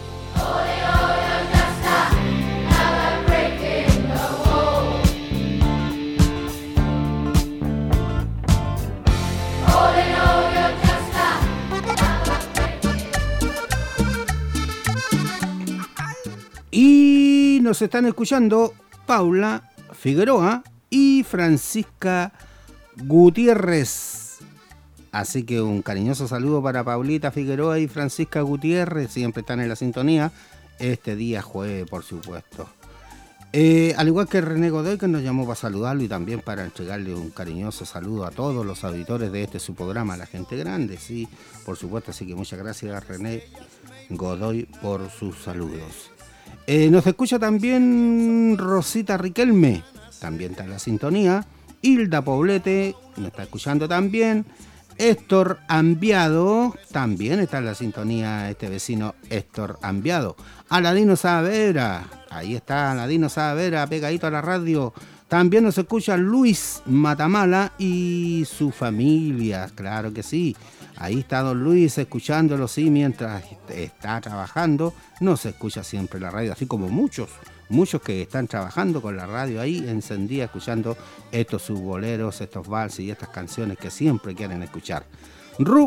Y nos están escuchando Paula Figueroa y Francisca Gutiérrez. Así que un cariñoso saludo para Paulita Figueroa y Francisca Gutiérrez. Siempre están en la sintonía. Este día jueves, por supuesto. Eh, al igual que René Godoy, que nos llamó para saludarlo y también para entregarle un cariñoso saludo a todos los auditores de este su programa, La Gente Grande. Sí, por supuesto. Así que muchas gracias, René Godoy, por sus saludos. Eh, nos escucha también Rosita Riquelme, también está en la sintonía. Hilda Poblete nos está escuchando también. Héctor Ambiado también está en la sintonía, este vecino Héctor Ambiado. Aladino Saavedra, ahí está Aladino Saavedra, pegadito a la radio. También nos escucha Luis Matamala y su familia, claro que sí. Ahí está don Luis escuchándolo, sí, mientras está trabajando. No se escucha siempre la radio, así como muchos, muchos que están trabajando con la radio ahí encendida, escuchando estos sus boleros, estos valses y estas canciones que siempre quieren escuchar. Ru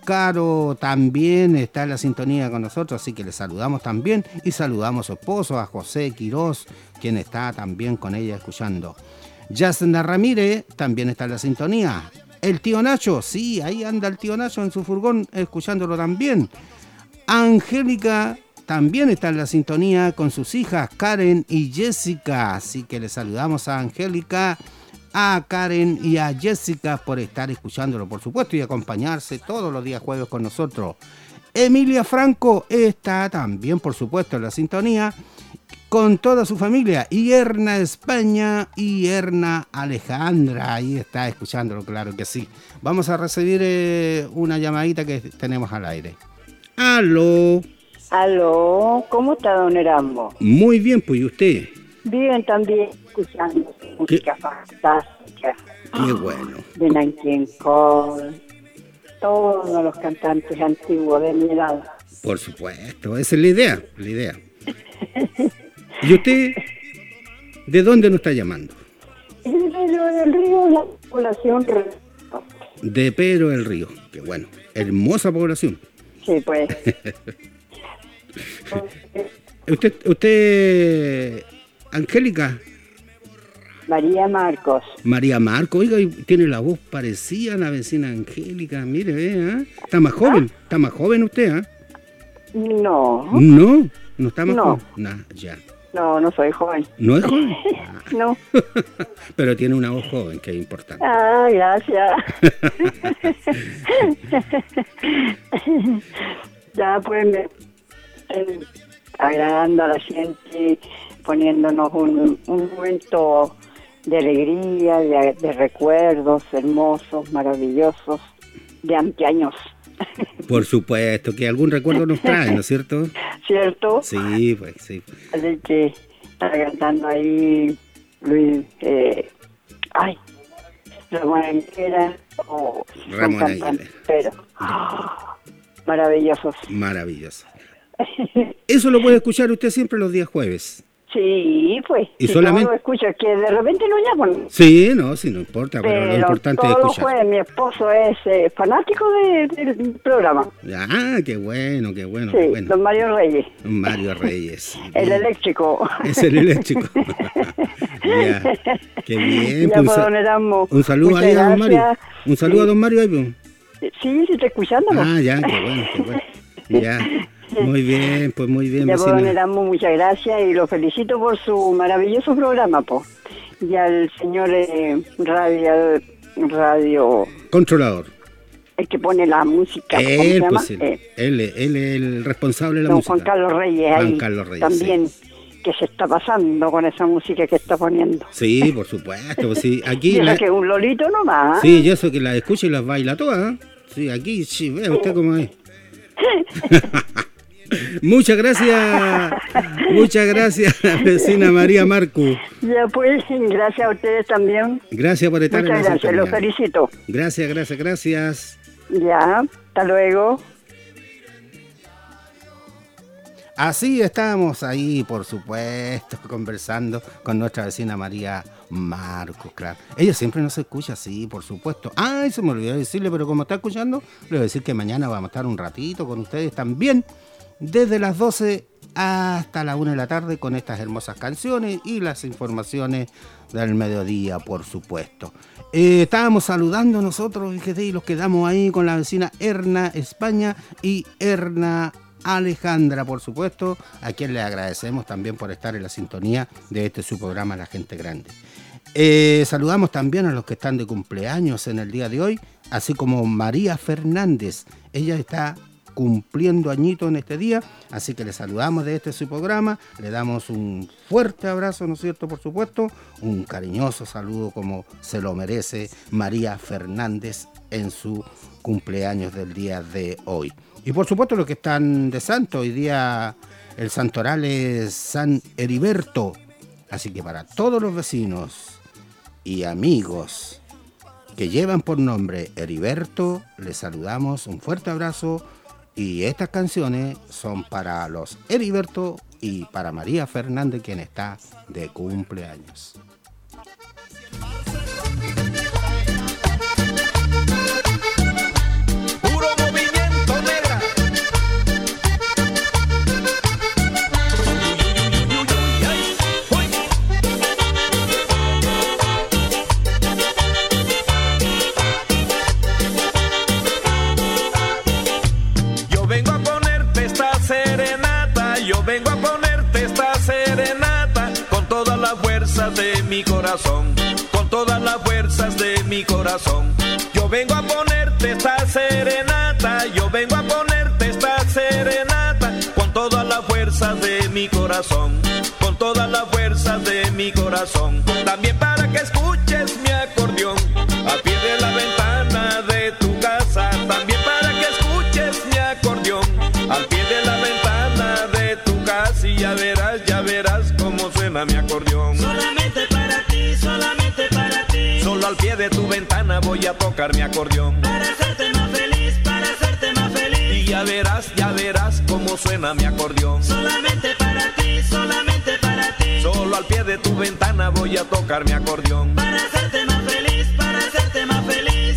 Caro también está en la sintonía con nosotros, así que le saludamos también y saludamos a su esposo, a José Quirós, quien está también con ella escuchando. Yasna Ramírez también está en la sintonía. El tío Nacho, sí, ahí anda el tío Nacho en su furgón escuchándolo también. Angélica también está en la sintonía con sus hijas Karen y Jessica, así que le saludamos a Angélica, a Karen y a Jessica por estar escuchándolo, por supuesto, y acompañarse todos los días jueves con nosotros. Emilia Franco está también, por supuesto, en la sintonía con toda su familia, y Erna España y Erna Alejandra, ahí está escuchándolo, claro que sí. Vamos a recibir eh, una llamadita que tenemos al aire. ¡Aló! Aló, ¿cómo está, don Erasmo? Muy bien, pues, ¿y usted? Bien, también escuchando música fantástica. Qué bueno. De Nat King Cole, todos los cantantes antiguos de mi edad. Por supuesto, esa es la idea, la idea. ¿Y usted de dónde nos está llamando? El Pedro del Río, la población. De Pedro del Río, qué bueno, hermosa población. Sí, pues. usted, usted, Angélica. María Marcos. María Marcos, oiga, tiene la voz parecida a la vecina Angélica, mire, ¿eh? Está más joven, ¿Ah? Está más joven usted, ¿eh? No. No, no está más no. joven. Nah, ya. No, no soy joven. ¿No es joven? Ah. No. Pero tiene una voz joven, que es importante. Ah, gracias. Ya pues me eh, agradando a la gente, poniéndonos un, un momento de alegría, de, de recuerdos hermosos, maravillosos, de anteaños. Por supuesto, que algún recuerdo nos trae, ¿no es cierto? ¿Cierto? Sí, pues sí. Así que está cantando ahí Luis, eh, ay, Ramón Aguilera o Ramón Aguilera. Pero oh, maravillosos. Maravilloso. Eso lo puede escuchar usted siempre los días jueves. Sí, pues. ¿Y si solamente? No lo escucho, es que de repente lo llaman. Sí, no, sí, no importa, pero, pero lo importante es escuchar. Jueves, mi esposo es eh, fanático de, del programa. Ah, qué bueno, qué bueno. Sí, qué bueno. Don Mario Reyes. Don Mario Reyes. El bien. Eléctrico. Es el eléctrico. Ya, qué bien. Ya, pues, pues, don Erasmo, un saludo ahí a don Mario. Un saludo sí. a don Mario. Ahí, sí, sí, estoy escuchando. Ah, ya, qué bueno, qué bueno. Ya. Muy bien, pues muy bien. Ya, pues, don Erasmo, muchas gracias y lo felicito por su maravilloso programa, pues. Y al señor eh, radio, radio... Controlador. El que pone la música. ¿Cómo él, se llama? Pues, él, eh, él, él es el responsable de la don música. Juan Carlos Reyes. Juan ahí Carlos Reyes, también. Sí. Que se está pasando con esa música que está poniendo. Sí, por supuesto. Pues, sí. Aquí y eso la... que es un lolito nomás. Sí, y eso que la escucha y las baila todas. ¿eh? Sí, aquí, sí, vea usted cómo es. Muchas gracias, muchas gracias, vecina María Marco. Ya pues, gracias a ustedes también. Gracias por estar muchas en la gracias, los felicito. Gracias, gracias, gracias. Ya, hasta luego. Así estamos ahí, por supuesto, conversando con nuestra vecina María Marcos, claro. Ella siempre nos escucha, sí, por supuesto. Ah, se me olvidó decirle, pero como está escuchando, le voy a decir que mañana vamos a estar un ratito con ustedes también, desde las doce hasta la una de la tarde, con estas hermosas canciones y las informaciones del mediodía, por supuesto. Eh, estábamos saludando nosotros, fíjate, y los quedamos ahí con la vecina Erna España y Erna Alejandra, por supuesto, a quien le agradecemos también por estar en la sintonía de este su programa La Gente Grande. Eh, saludamos también a los que están de cumpleaños en el día de hoy, así como María Fernández. Ella está cumpliendo añito en este día, así que le saludamos de este su programa, le damos un fuerte abrazo, ¿no es cierto?, por supuesto, un cariñoso saludo como se lo merece María Fernández en su cumpleaños del día de hoy. Y por supuesto los que están de santo, hoy día el santoral es San Heriberto, así que para todos los vecinos y amigos que llevan por nombre Heriberto, les saludamos, un fuerte abrazo. Y estas canciones son para los Heriberto y para María Fernández, quien está de cumpleaños. Puro movimiento. de mi corazón, con todas las fuerzas de mi corazón. Yo vengo a ponerte esta serenata, yo vengo a ponerte esta serenata, con todas las fuerzas de mi corazón, con todas las fuerzas de mi corazón. También para que escuches mi acordeón al pie de la ventana de tu casa, también para que escuches mi acordeón al pie de la ventana de tu casa, y ya verás, ya verás cómo suena mi acordeón. Solamente para ti, solamente para ti. Solo al pie de tu ventana voy a tocar mi acordeón. Para hacerte más feliz, para hacerte más feliz. Y ya verás, ya verás cómo suena mi acordeón. Solamente para ti, solamente para ti. Solo al pie de tu ventana voy a tocar mi acordeón. Para hacerte más feliz, para hacerte más feliz.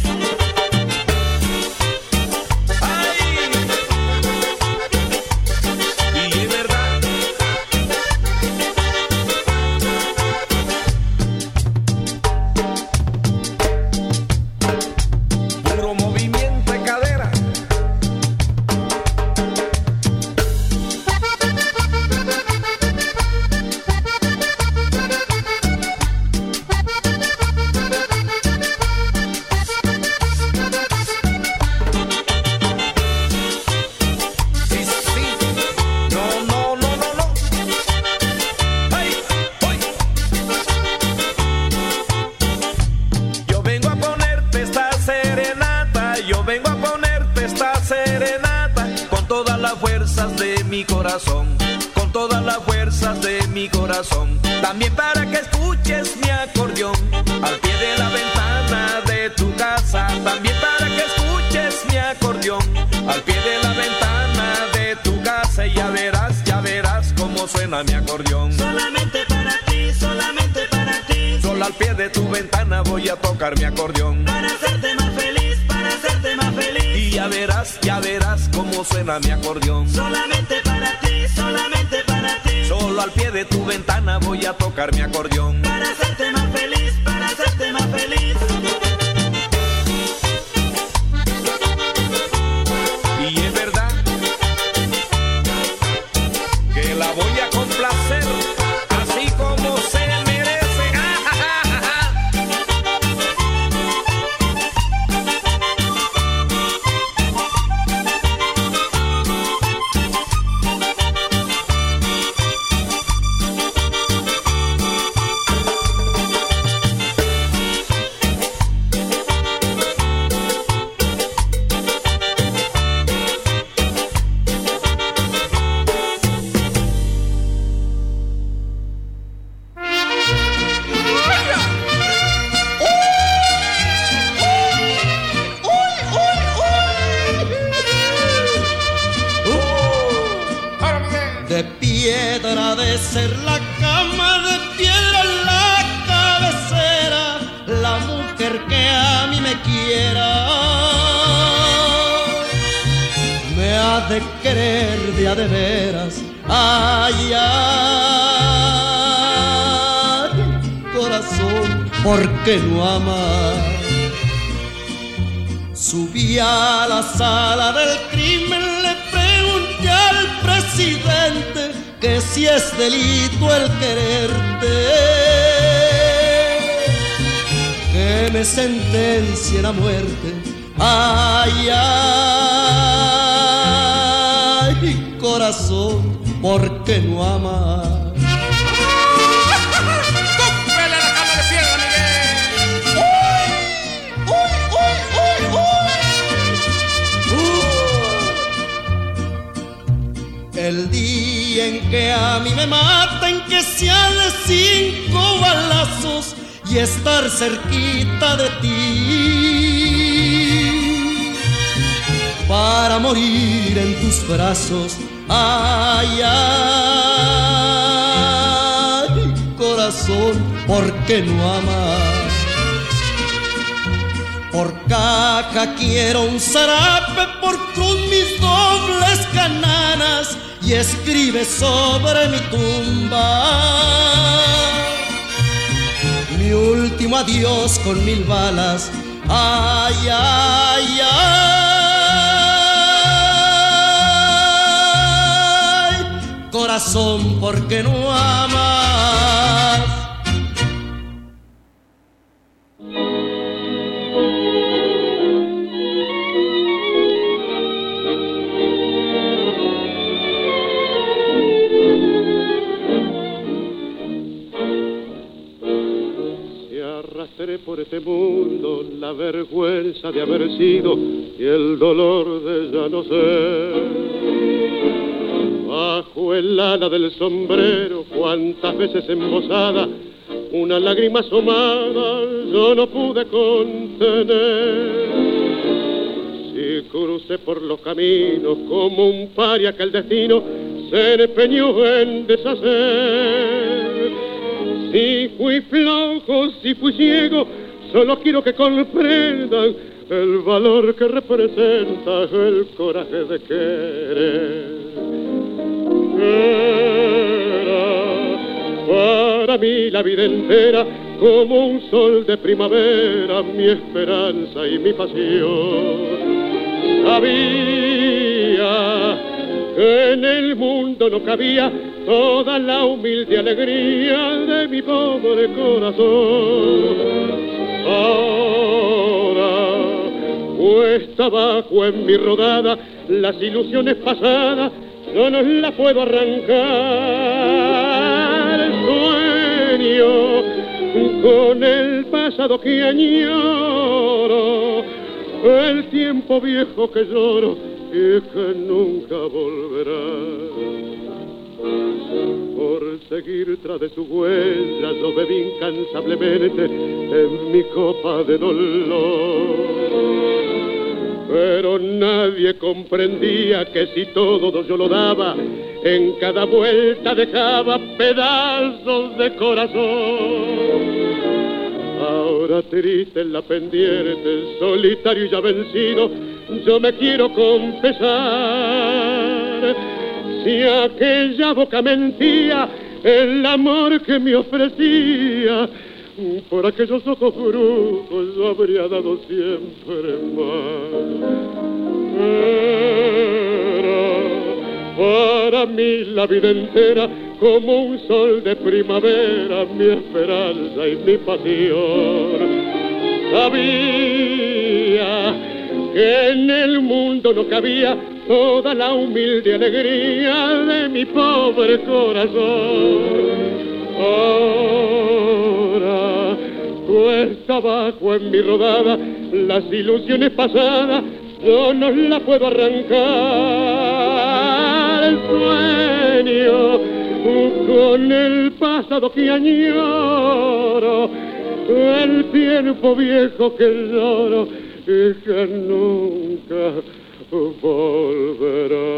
Con todas las fuerzas de mi corazón, también para que escuches mi acordeón al pie de la ventana de tu casa, también para que escuches mi acordeón al pie de la ventana de tu casa, y ya verás, ya verás cómo suena mi acordeón. Solamente para ti, solamente para ti. Solo al pie de tu ventana voy a tocar mi acordeón. Para hacerte más feliz, para hacerte más feliz. Y ya verás, ya verás cómo suena mi acordeón. Solamente para ti, solamente para ti. Solo al pie de tu ventana voy a tocar mi acordeón. Para hacerte más feliz, para hacerte más feliz. Y es verdad que la voy a complacer así como se merece. De piedra de ser la cama, de piedra la cabecera, la mujer que a mí me quiera, me ha de querer de a de veras. Ay, ay, corazón, ¿por qué no amar? Subí a la sala del crimen, le pregunté al presidente que si es delito el quererte, que me sentencien a muerte. Ay, ay, corazón, ¿por qué no amar? El día en que a mí me maten, que sea de cinco balazos y estar cerquita de ti, para morir en tus brazos. Ay, ay, corazón, ¿por qué no amar? Por caja quiero un zarape, por cruz mis dobles cananas, y escribe sobre mi tumba mi último adiós con mil balas. Ay, ay, ay, corazón, ¿por qué no amas? por este mundo la vergüenza de haber sido y el dolor de ya no ser. Bajo el ala del sombrero, cuántas veces embosada, una lágrima asomada yo no pude contener. Si crucé por los caminos como un paria que el destino se empeñó en deshacer. Si fui flojo, si fui ciego, solo quiero que comprendan el valor que representa el coraje de querer. Era para mí la vida entera como un sol de primavera, mi esperanza y mi pasión. Sabía que en el mundo no cabía toda la humilde alegría de mi pobre corazón. Ahora, cuesta abajo en mi rodada, las ilusiones pasadas yo no las puedo arrancar. Sueño con el pasado que añoro, el tiempo viejo que lloro y que nunca volverá. Por seguir tras de su huella yo bebí incansablemente en mi copa de dolor. Pero nadie comprendía que si todo yo lo daba, en cada vuelta dejaba pedazos de corazón. Ahora triste en la pendiente, solitario y ya vencido, yo me quiero confesar. Si aquella boca mentía el amor que me ofrecía, por aquellos ojos brujos yo habría dado siempre más. Era para mí la vida entera como un sol de primavera, mi esperanza y mi pasión. Sabía que en el mundo no cabía toda la humilde alegría de mi pobre corazón. Ahora cuesta abajo en mi rodada, las ilusiones pasadas yo no las puedo arrancar. El sueño con el pasado que añoro, el tiempo viejo que lloro y que nunca volverá.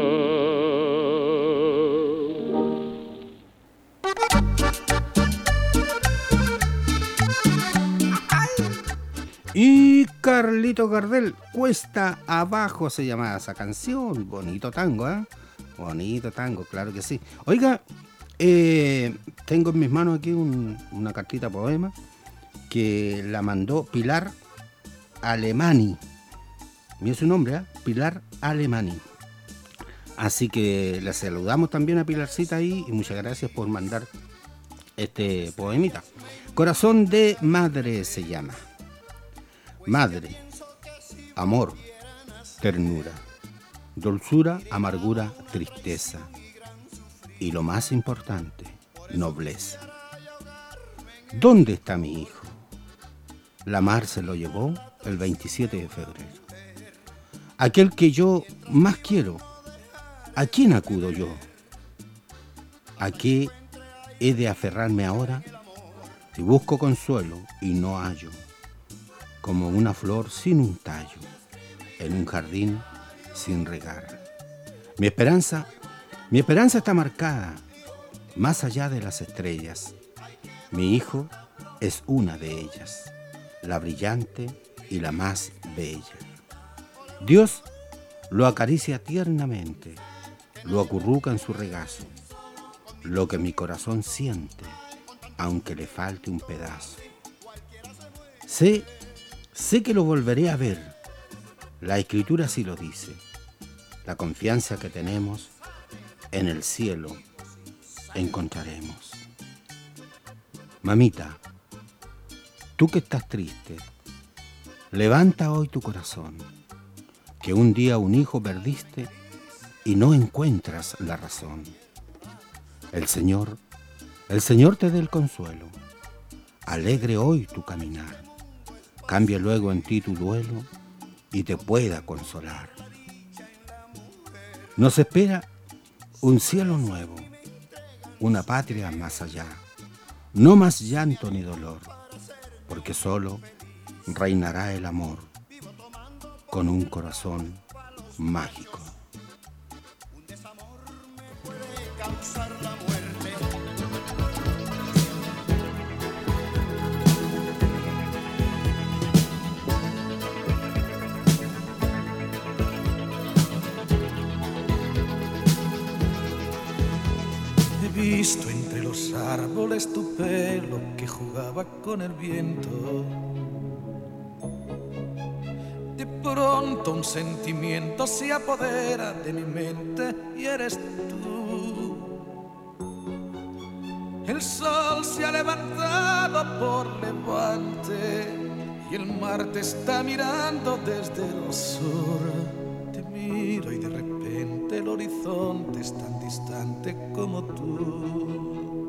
Y Carlito Gardel, Cuesta Abajo se llamaba esa canción. Bonito tango, ¿eh? Bonito tango, claro que sí. Oiga, eh, tengo en mis manos aquí un, una cartita poema que la mandó Pilar Alemani. Mira su nombre, ¿eh? Pilar Alemani. Así que le saludamos también a Pilarcita ahí y muchas gracias por mandar este poemita. Corazón de Madre se llama. Madre, amor, ternura, dulzura, amargura, tristeza y lo más importante, nobleza. ¿Dónde está mi hijo? La mar se lo llevó el veintisiete de febrero. Aquel que yo más quiero, ¿a quién acudo yo? ¿A qué he de aferrarme ahora? Si busco consuelo y no hallo, como una flor sin un tallo, en un jardín sin regar. Mi esperanza, mi esperanza está marcada, más allá de las estrellas. Mi hijo es una de ellas, la brillante y la más bella. Dios lo acaricia tiernamente, lo acurruca en su regazo, lo que mi corazón siente, aunque le falte un pedazo. Sé Sé que lo volveré a ver, la Escritura sí lo dice, la confianza que tenemos en el cielo encontraremos. Mamita, tú que estás triste, levanta hoy tu corazón, que un día un hijo perdiste y no encuentras la razón. El Señor, el Señor te dé el consuelo, alegre hoy tu caminar, cambie luego en ti tu duelo y te pueda consolar. Nos espera un cielo nuevo, una patria más allá, no más llanto ni dolor, porque solo reinará el amor con un corazón mágico. Causar la muerte. He visto entre los árboles tu pelo que jugaba con el viento. De pronto un sentimiento se apodera de mi mente y eres tú. El sol se ha levantado por levante y el mar te está mirando desde el sur. Te miro y de repente el horizonte es tan distante como tú.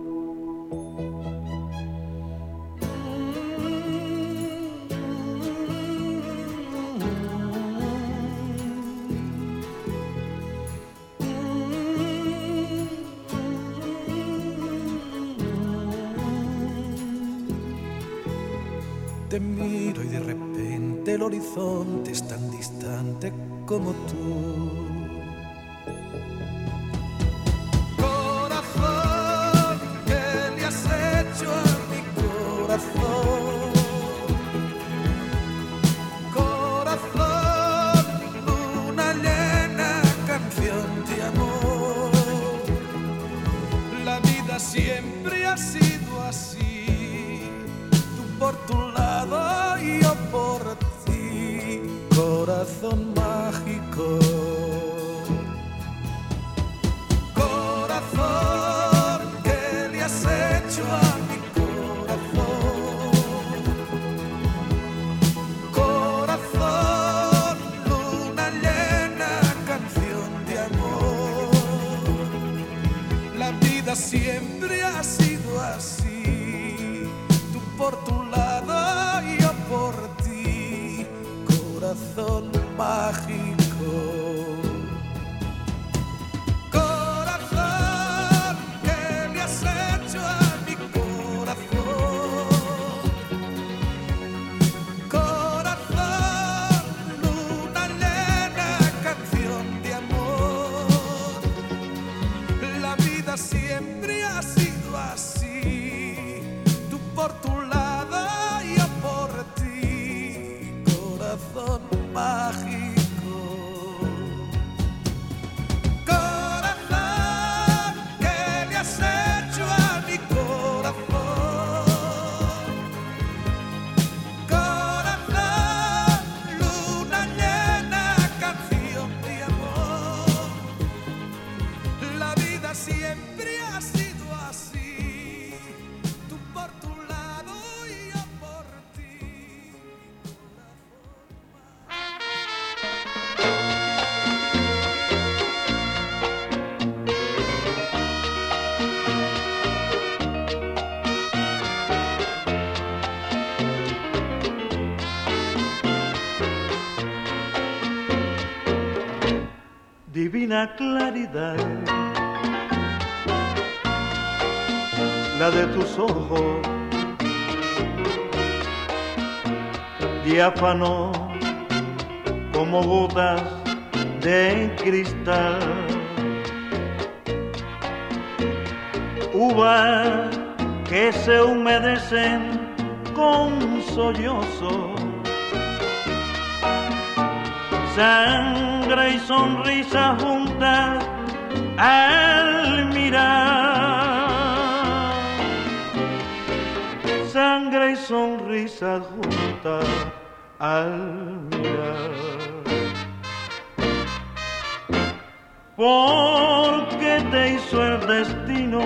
Te miro y de repente el horizonte es tan distante como tú. Corazón, ¿qué le has hecho a mi corazón? Corazón, luna llena, canción de amor. La vida siempre ha sido así, tú por tu lado y yo por ti, corazón mágico. Corazón, ¿qué le has hecho a mi corazón? Corazón, luna llena, canción de amor. La vida siempre ha sido así, tú por tu lado y yo por ti, corazón mágico. Corazón, ¿qué le has hecho a mi corazón? Corazón, luna llena, canción de amor. La vida siempre ha sido así, tú por tu lado y yo por ti, corazón mágico. Corazón, ¿qué le has hecho a mi corazón? Corazón, luna llena, canción de amor. La vida siempre ha sido así, tú por tu lado y yo por ti. Divina claridad, la de tus ojos, diáfano como gotas de cristal, uvas que se humedecen con sollozo, sangre y sonrisa juntas al mirar, sangre y sonrisa juntas al mirar. Porque te hizo el destino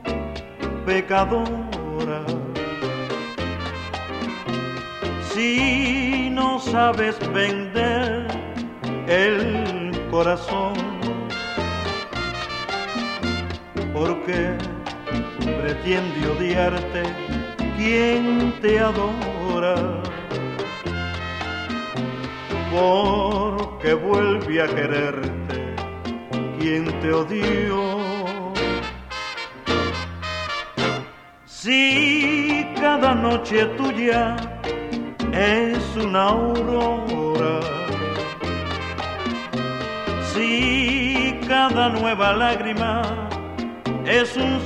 pecadora, si no sabes vender el corazón, porque pretende odiarte quien te adora, porque vuelve a quererte quien te odió. Si cada noche tuya es una aurora, si cada nueva lágrima es un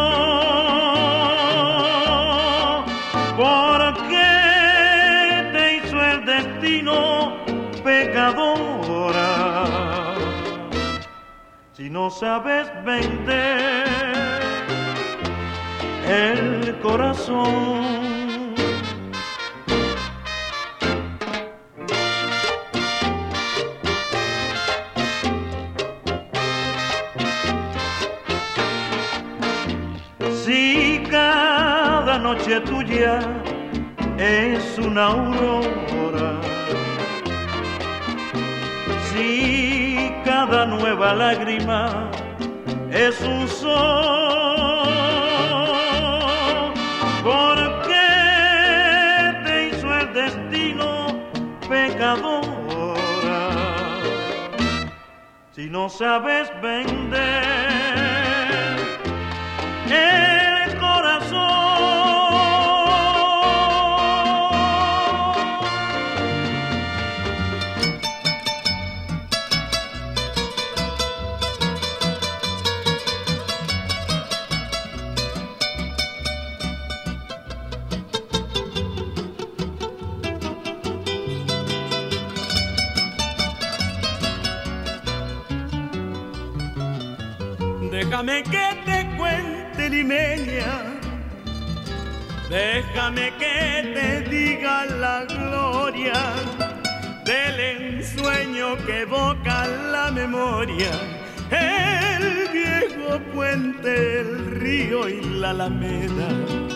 sol, ¿por qué te hizo el destino pecadora? Si no sabes vender el corazón. Si cada noche tuya es una aurora, si cada nueva lágrima es un sol, ¿por qué te hizo el destino pecadora? Si no sabes vender el corazón. Déjame que te cuente, limeña, déjame que te diga la gloria del ensueño que evoca la memoria, el viejo puente, el río y la alameda.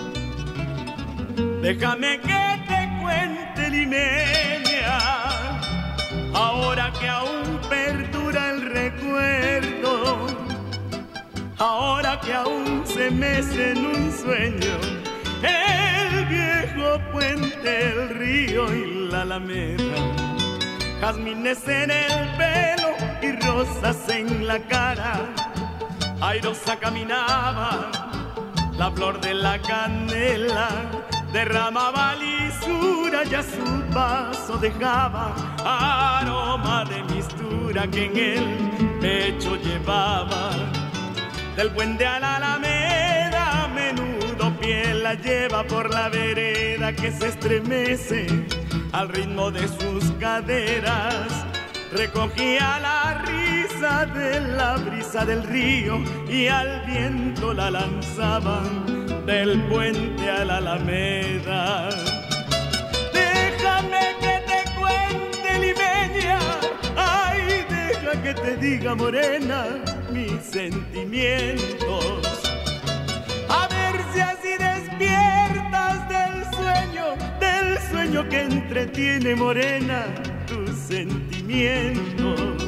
Déjame que te cuente, limeña, ahora que aún perdura el recuerdo, ahora que aún se mece en un sueño, el viejo puente, el río y la alameda. Jazmines en el pelo y rosas en la cara, airosa caminaba, la flor de la canela derramaba lisura y a su paso dejaba aroma de mistura que en el pecho llevaba. Del puente a la alameda, a menudo piel la lleva por la vereda que se estremece al ritmo de sus caderas. Recogía la risa de la brisa del río y al viento la lanzaba del puente a la alameda. Déjame que te cuente, limeña, ay, deja que te diga, morena, mis sentimientos, a ver si así despiertas del sueño, del sueño que entretiene, morena, tus sentimientos.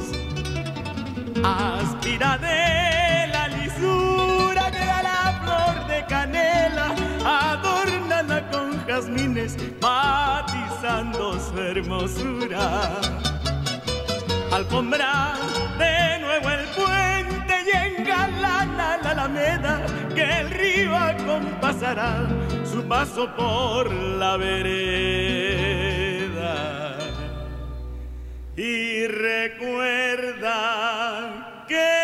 Aspira de la lisura que da la flor de canela, adórnala con jazmines matizando su hermosura. Alfombra de nuevo el puente y engalana la alameda, que el río acompasará su paso por la vereda. Y recuerda que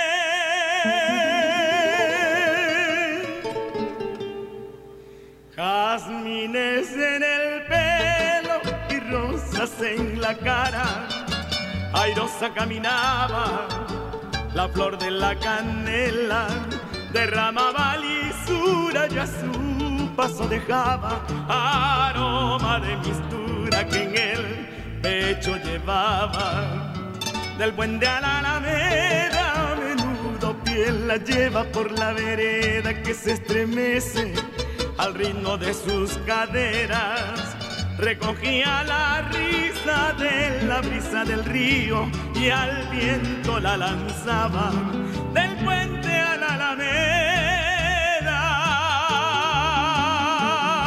jazmines en el pelo y rosas en la cara, airosa caminaba, la flor de la canela derramaba lisura y a su paso dejaba aroma de mistura que en el pecho llevaba. Del puente a la alameda, a menudo piel la lleva por la vereda que se estremece al ritmo de sus caderas. Recogía la risa de la brisa del río y al viento la lanzaba del puente a la alameda.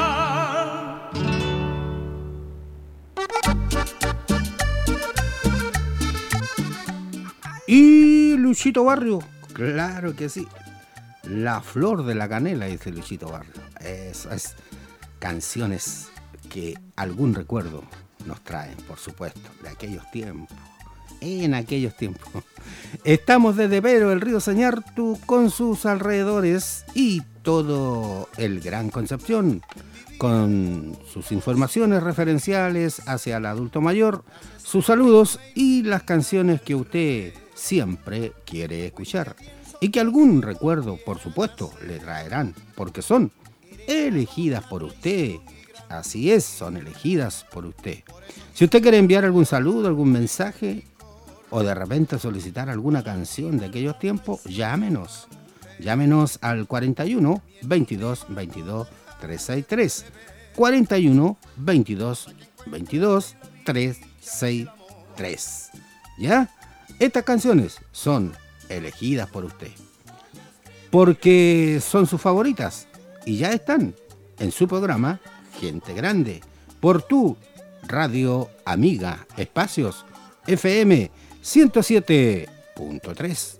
Y Luchito Barrio, claro que sí. La flor de la canela, dice Luchito Barrio. Eso es. Canciones que algún recuerdo nos traen, por supuesto, de aquellos tiempos. En aquellos tiempos. Estamos desde Pero, el río Sañartu, con sus alrededores y todo el Gran Concepción, con sus informaciones referenciales hacia el adulto mayor, sus saludos y las canciones que usted siempre quiere escuchar y que algún recuerdo, por supuesto, le traerán, porque son elegidas por usted. Así es, son elegidas por usted. Si usted quiere enviar algún saludo, algún mensaje o de repente solicitar alguna canción de aquellos tiempos, llámenos. Llámenos al cuarenta y uno, veintidós, veintidós, trescientos sesenta y tres. cuarenta y uno, veintidós, veintidós, trescientos sesenta y tres. ¿Ya? Estas canciones son elegidas por usted porque son sus favoritas y ya están en su programa Gente Grande por tu radio amiga Espacios F M ciento siete punto tres.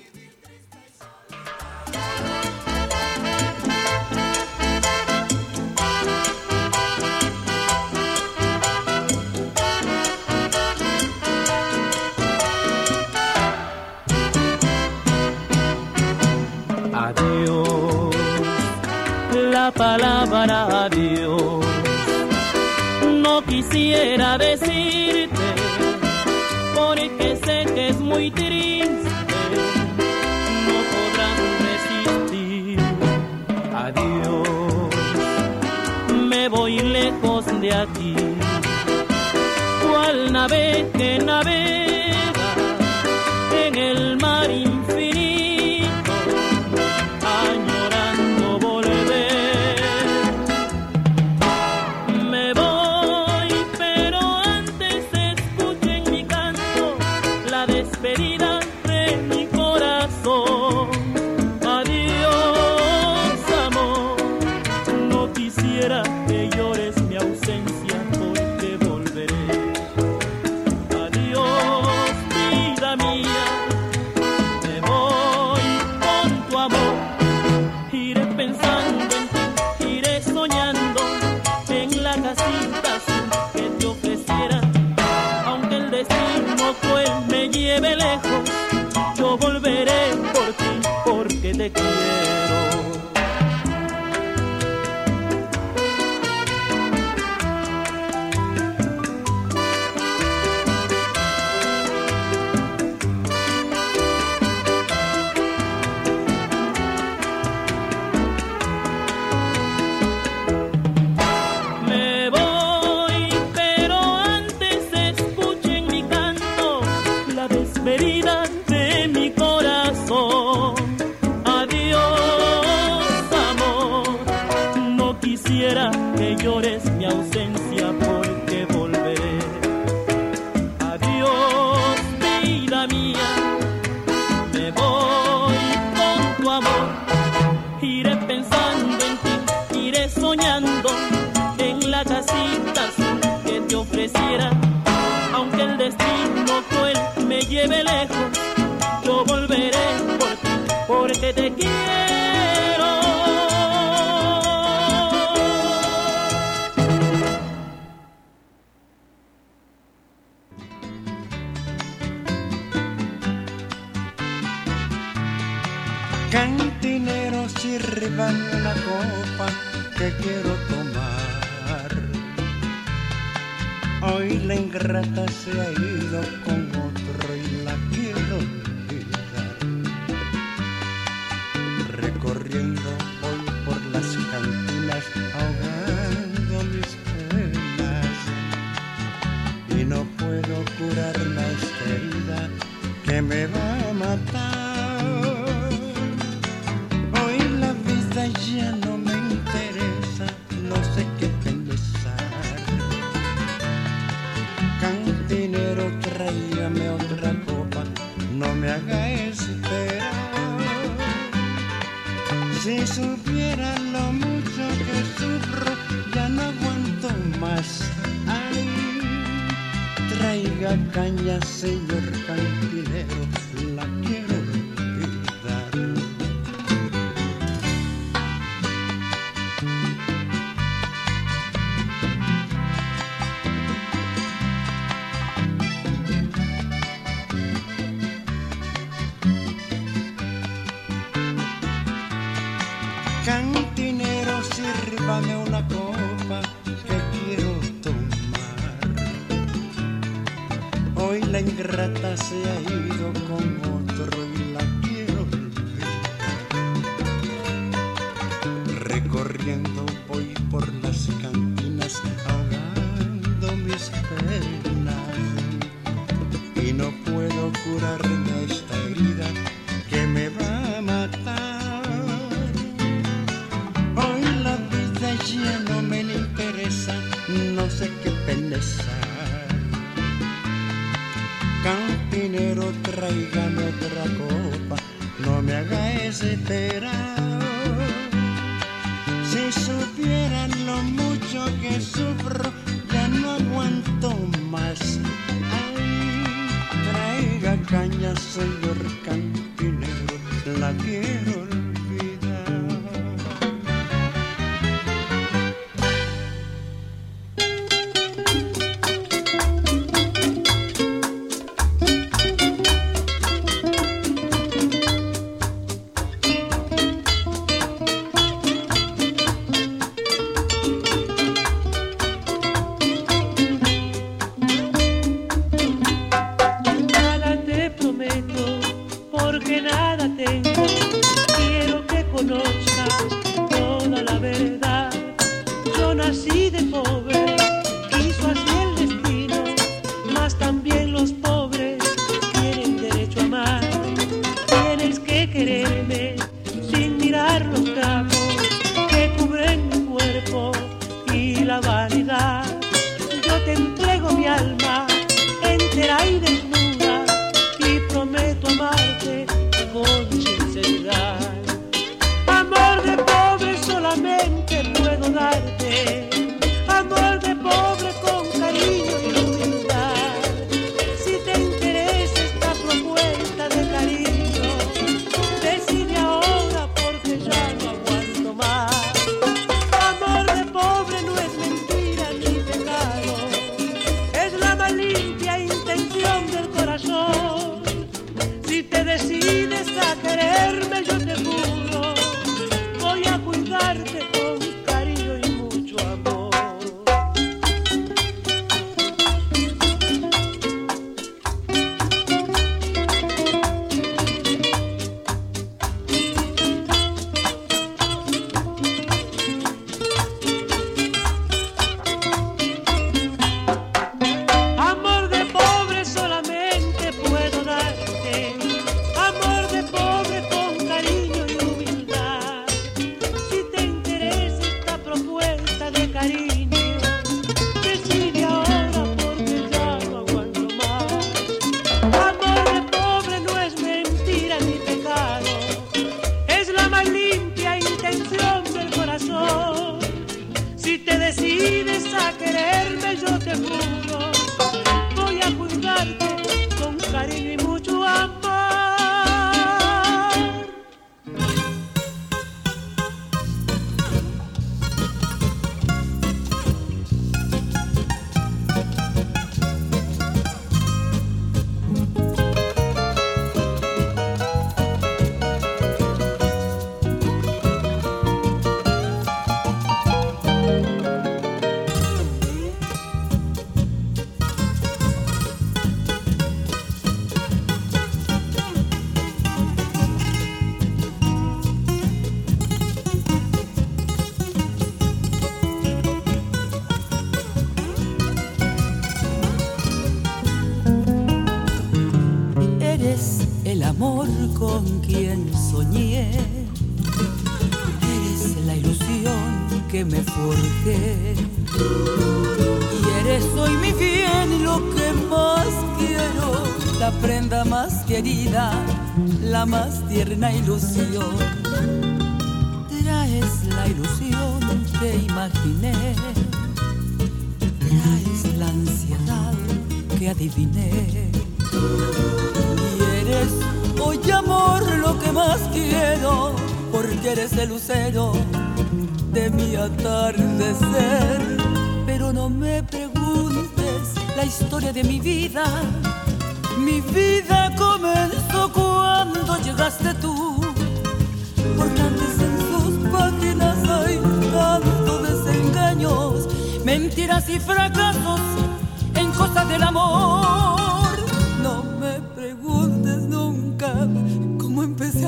Adiós, la palabra adiós, no quisiera decirte, porque sé que es muy triste, no podrás resistir. Adiós, me voy lejos de aquí, cual nave que navega en el mar infinito. Te quiero. Me voy, pero antes escuchen mi canto, la despedida de mi corazón. Que llores mi ausencia porque volveré. Adiós, vida mía, me voy con tu amor. Iré pensando en ti, iré soñando en la casita azul que te ofreciera. Aunque el destino cruel me lleve lejos, yo volveré por ti, porque te quiero. Cantinero, sírvame una copa que quiero tomar. Hoy la ingrata se ha ido con otro y la quiero olvidar. Recorriendo voy por las cantinas ahogando mis penas y no puedo curar la herida que me va a matar. Ya no me interesa, no sé qué pensar. Cantinero, tráigame otra copa, no me haga esperar. Si supiera lo mucho que sufro, ya no aguanto más. Ay, traiga caña, señor cantinero, ingrata se ha ido con otro y la quiero olvidar. Recorriendo voy por las cantinas ahogando mis penas y no puedo curarme esta herida que me va a matar. Hoy la vida ya no me interesa, no sé qué pensar. Cantinero, tráigame otra copa, no me haga esperar. Si supieran lo mucho que sufro, ya no aguanto más. Ay, traiga caña, señor cantinero, la quiero olvidar. Con quien soñé, eres la ilusión que me forjé y eres hoy mi bien, lo que más quiero, la prenda más querida, la más tierna ilusión. Traes la ilusión que imaginé, traes la ansiedad que adiviné y eres hoy amor lo que más quiero, porque eres el lucero de mi atardecer. Pero no me preguntes la historia de mi vida. Mi vida comenzó cuando llegaste tú, porque antes en sus páginas hay tantos desengaños, mentiras y fracasos en cosas del amor. No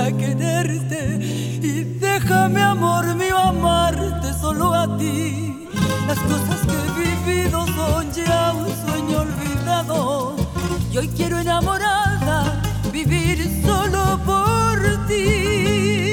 a quererte y déjame, amor mío, amarte solo a ti. Las cosas que he vivido son ya un sueño olvidado y hoy quiero enamorada vivir solo por ti.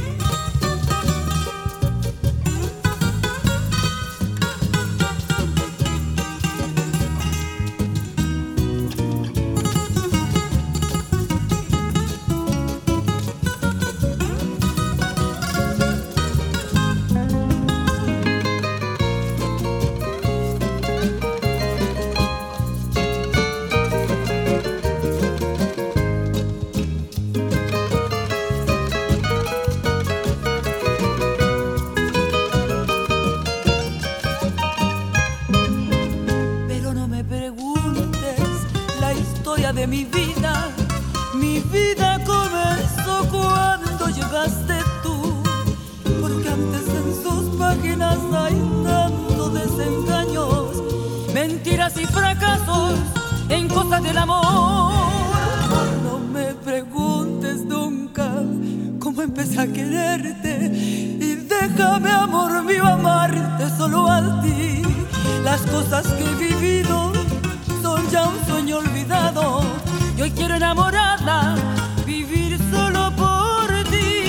De mi vida, mi vida comenzó cuando llegaste tú, porque antes en sus páginas hay tantos desengaños, mentiras y fracasos en cosas del amor. No me preguntes nunca cómo empecé a quererte y déjame, amor mío, amarte solo a ti. Las cosas que he vivido son ya un sueño olvidado y hoy quiero enamorada vivir solo por ti.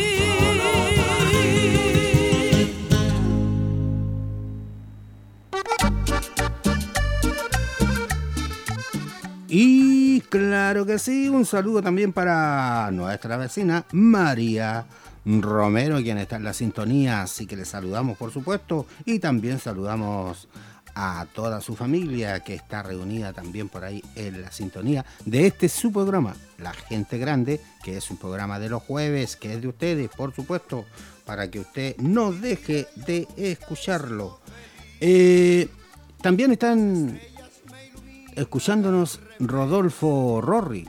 Y claro que sí, un saludo también para nuestra vecina María Romero, quien está en la sintonía, así que le saludamos por supuesto y también saludamos a toda su familia que está reunida también por ahí en la sintonía de este su programa, La Gente Grande, que es un programa de los jueves, que es de ustedes, por supuesto, para que usted no deje de escucharlo. Eh, también están escuchándonos Rodolfo Rorri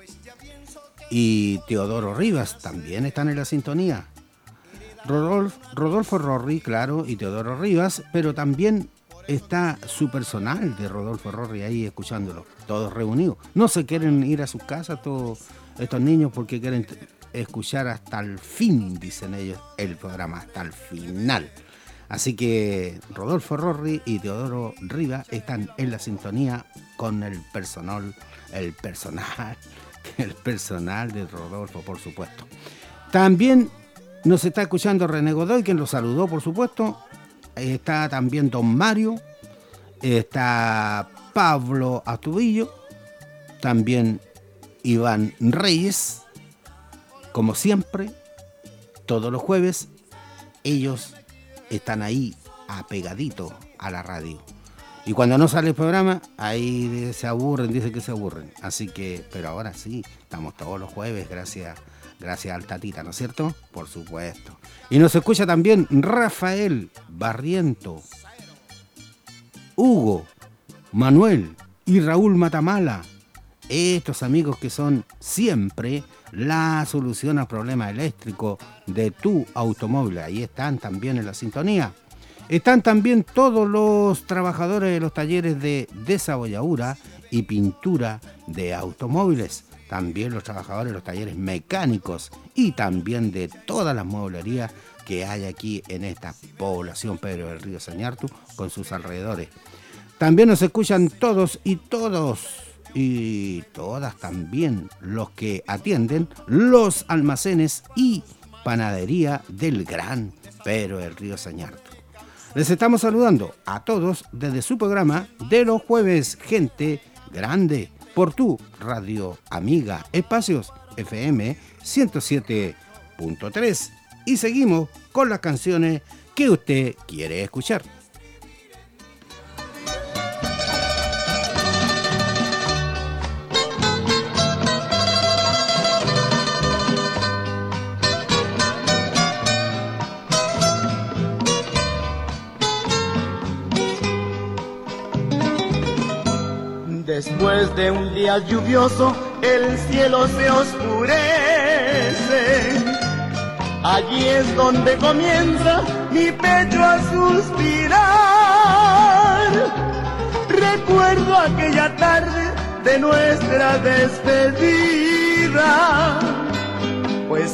y Teodoro Rivas, también están en la sintonía. Rodolfo, Rodolfo Rorri, claro, y Teodoro Rivas, pero también está su personal de Rodolfo Rorri ahí escuchándolo, todos reunidos. No se quieren ir a sus casas todos estos niños porque quieren escuchar hasta el fin, dicen ellos, el programa, hasta el final. Así que Rodolfo Rorri y Teodoro Rivas están en la sintonía con el personal, el personal, el personal de Rodolfo, por supuesto. También nos está escuchando René Godoy, quien lo saludó, por supuesto. Está también Don Mario, está Pablo Astudillo, también Iván Reyes. Como siempre, todos los jueves, ellos están ahí apegadito a la radio. Y cuando no sale el programa, ahí se aburren, dicen que se aburren. Así que, pero ahora sí, estamos todos los jueves, gracias, gracias al Tatita, ¿no es cierto? Por supuesto. Y nos escucha también Rafael Barriento, Hugo, Manuel y Raúl Matamala. Estos amigos que son siempre la solución al problema eléctrico de tu automóvil. Ahí están también en la sintonía. Están también todos los trabajadores de los talleres de desabolladura y pintura de automóviles. También los trabajadores de los talleres mecánicos y también de todas las mueblerías que hay aquí en esta población Pedro del Río Sañartu con sus alrededores. También nos escuchan todos y todos y todas también los que atienden los almacenes y panadería del Gran Pedro del Río Sañartu. Les estamos saludando a todos desde su programa de los jueves, Gente Grande, por tu radio amiga Espacios F M ciento siete punto tres. Y seguimos con las canciones que usted quiere escuchar. Después de un día lluvioso, el cielo se oscurece. Allí es donde comienza mi pecho a suspirar. Recuerdo aquella tarde de nuestra despedida, pues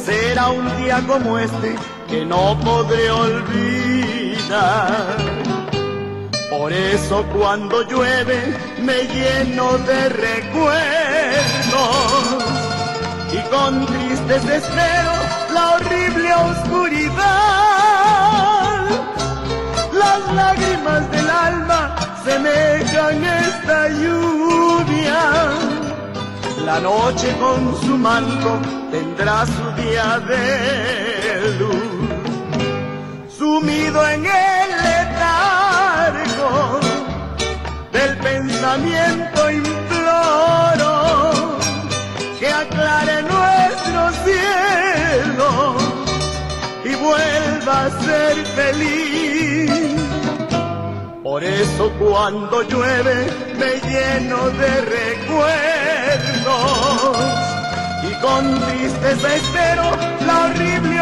llega un día como este que no podré olvidar. Por eso cuando llueve me lleno de recuerdos y con tristes espero la horrible oscuridad. Las lágrimas del alma semejan esta lluvia. La noche con su manto tendrá su día de luz. Sumido en el letargo del pensamiento imploro que aclare nuestro cielo y vuelva a ser feliz. Por eso cuando llueve me lleno de recuerdos y con tristeza espero la horrible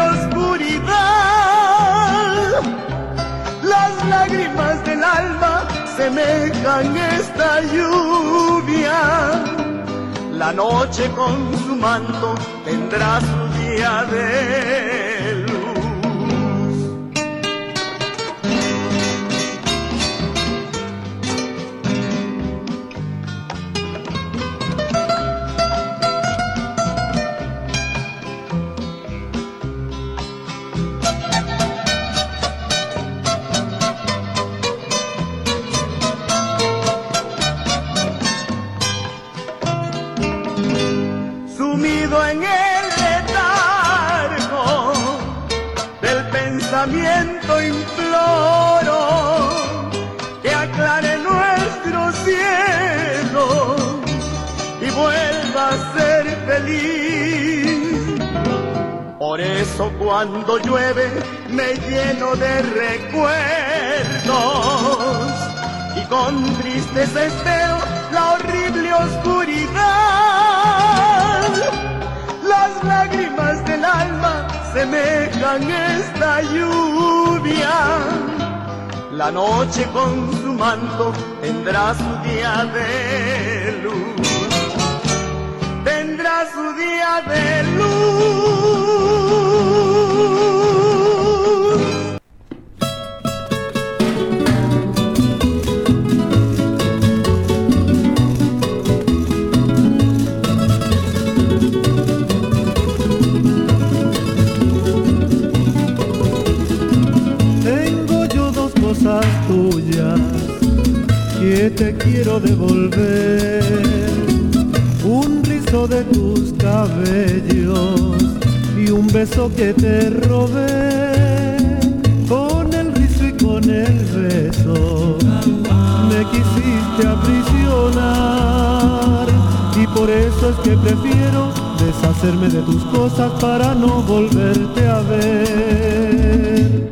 oscuridad. Las lágrimas del alma semejan esta lluvia. La noche con su manto tendrá su día de luz. En el letargo del pensamiento imploro que aclare nuestro cielo y vuelva a ser feliz. Por eso cuando llueve me lleno de recuerdos y con tristeza espero la horrible oscuridad. Las lágrimas del alma semejan esta lluvia. La noche con su manto tendrá su día de luz. Tendrá su día de luz. Tuyas que te quiero devolver, un rizo de tus cabellos y un beso que te robé. Con el rizo y con el beso me quisiste aprisionar y por eso es que prefiero deshacerme de tus cosas para no volverte a ver.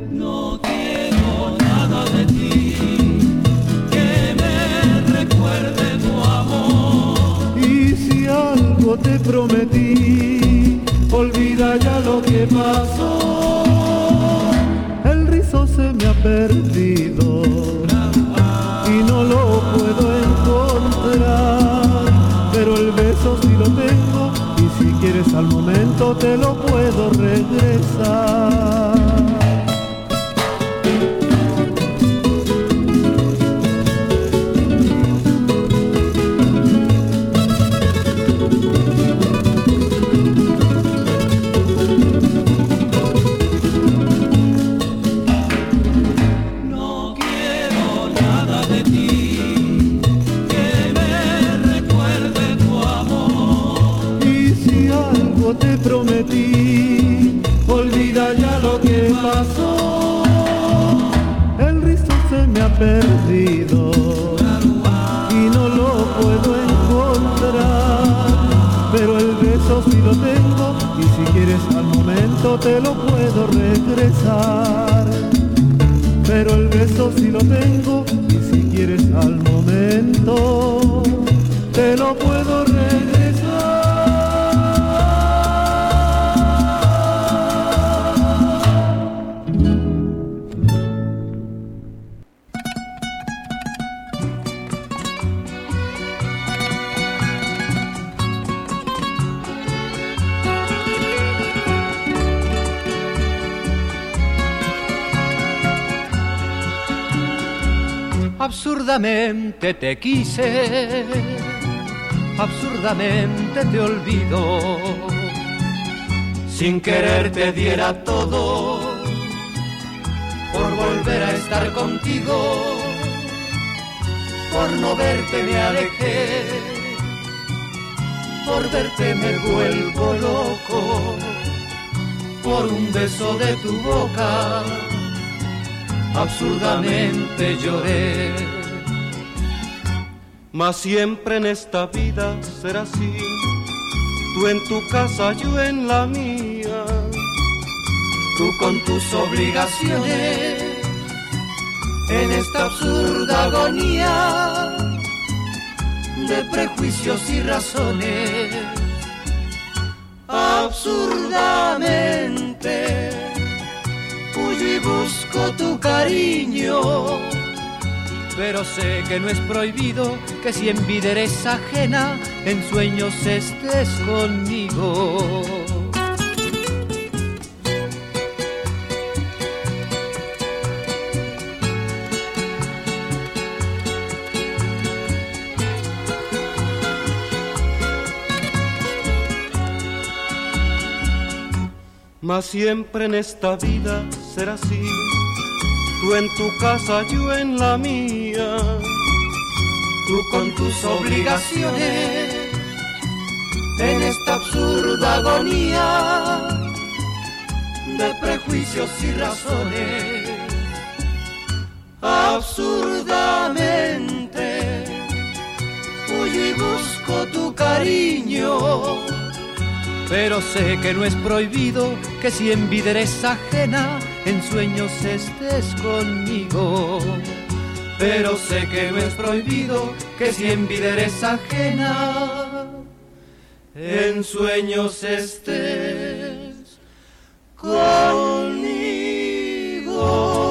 Te prometí, olvida ya lo que pasó. El rizo se me ha perdido y no lo puedo encontrar, pero el beso sí lo tengo y si quieres al momento te lo puedo regresar. Te prometí, olvida ya lo que pasó. El rizo se me ha perdido y no lo puedo encontrar, pero el beso sí lo tengo y si quieres al momento te lo puedo regresar. Pero el beso sí lo tengo y si quieres al momento te lo puedo regresar. absurdamente te quise, absurdamente te olvido. Sin querer te diera todo por volver a estar contigo. Por no verte me alejé, por verte me vuelvo loco. Por un beso de tu boca absurdamente lloré. Mas siempre en esta vida será así, tú en tu casa, yo en la mía. Tú con tus obligaciones, en esta absurda agonía de prejuicios y razones. Absurdamente huyo y busco tu cariño, pero sé que no es prohibido que si en vida eres ajena, en sueños estés conmigo. Mas siempre en esta vida será así, tú en tu casa, yo en la mía. Tú con tus obligaciones, en esta absurda agonía de prejuicios y razones. Absurdamente huyo y busco tu cariño, pero sé que no es prohibido que si en vida eres ajena, en sueños estés conmigo. Pero sé que no es prohibido que si en vida eres ajena, en sueños estés conmigo.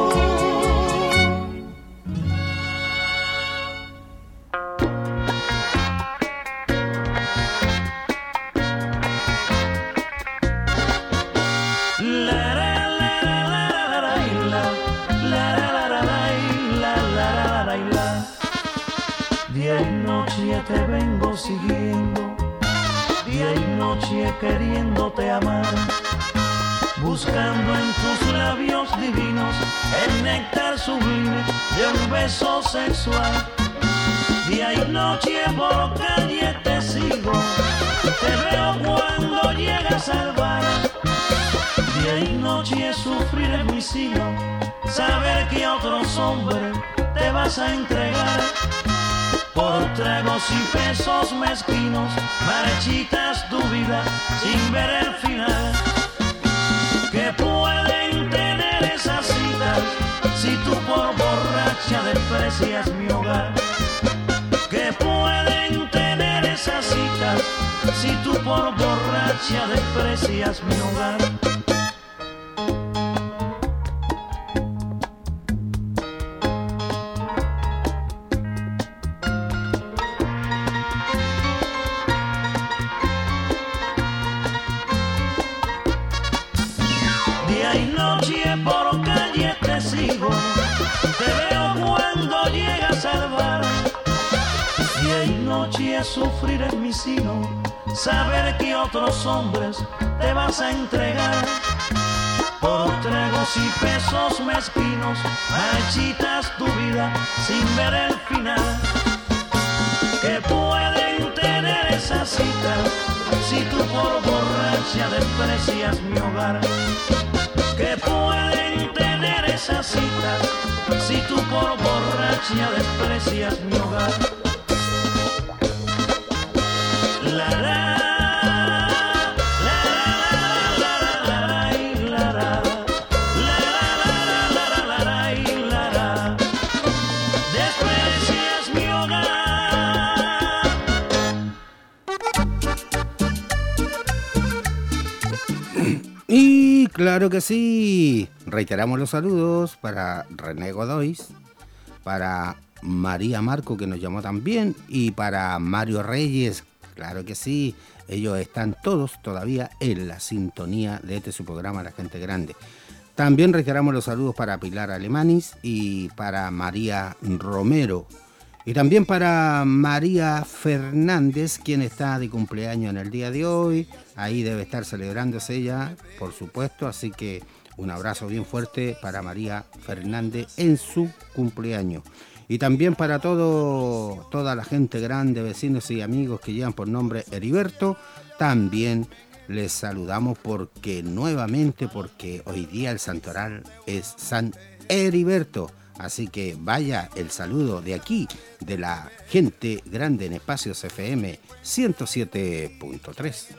Día y noche te vengo siguiendo, día y noche queriéndote amar, buscando en tus labios divinos el néctar sublime de un beso sexual. Día y noche por calle te sigo, te veo cuando llegas al bar. Día y noche sufrir en mi sino, saber que a otros hombres te vas a entregar. Por tragos y pesos mezquinos, marchitas tu vida sin ver el final. ¿Qué pueden tener esas citas si tú por borracha desprecias mi hogar? ¿Qué pueden tener esas citas si tú por borracha desprecias mi hogar? Sufrir en mi sino, saber que otros hombres te vas a entregar. Por tragos y pesos mezquinos, marchitas tu vida sin ver el final. ¿Qué pueden tener esas citas si tú por borracha desprecias mi hogar? ¿Qué pueden tener esas citas si tú por borracha desprecias mi hogar? La la Y claro que sí, reiteramos los saludos para René Godoy, para María Marco, que nos llamó también, y para Mario Reyes. Claro que sí, ellos están todos todavía en la sintonía de este su programa La Gente Grande. También reiteramos los saludos para Pilar Alemanis y para María Romero. Y también para María Fernández, quien está de cumpleaños en el día de hoy. Ahí debe estar celebrándose ella, por supuesto. Así que un abrazo bien fuerte para María Fernández en su cumpleaños. Y también para todo, toda la gente grande, vecinos y amigos que llevan por nombre Heriberto, también les saludamos porque nuevamente, porque hoy día el santoral es San Heriberto. Así que vaya el saludo de aquí, de la gente grande en Espacios F M ciento siete punto tres.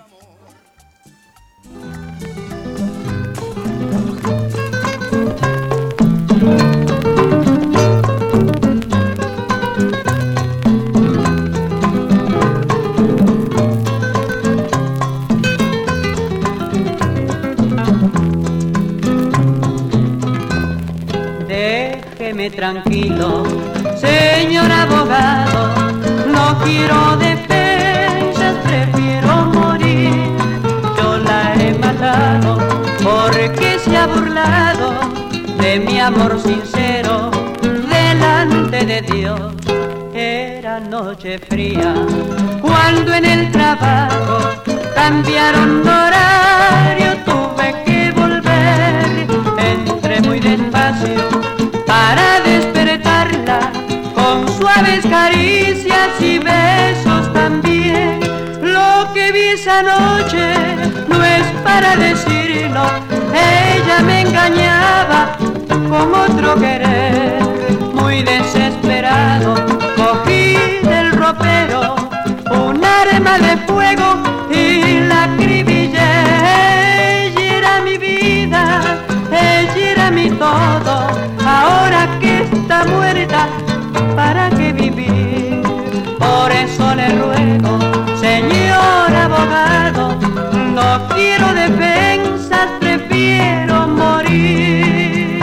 Tranquilo, señor abogado, no quiero defensas, prefiero morir. Yo la he matado porque se ha burlado de mi amor sincero delante de Dios. Era noche fría cuando en el trabajo cambiaron de horario, tuve que volver, entré muy despacio para despertarla con suaves caricias y besos también. Lo que vi esa noche no es para decirlo, ella me engañaba con otro querer. Muy desesperado cogí del ropero un arma de fuego y la acribillé. Ella era mi vida, ella era mi todo. Ahora que está muerta, ¿para qué vivir? Por eso le ruego, señor abogado, no quiero defensas, prefiero morir.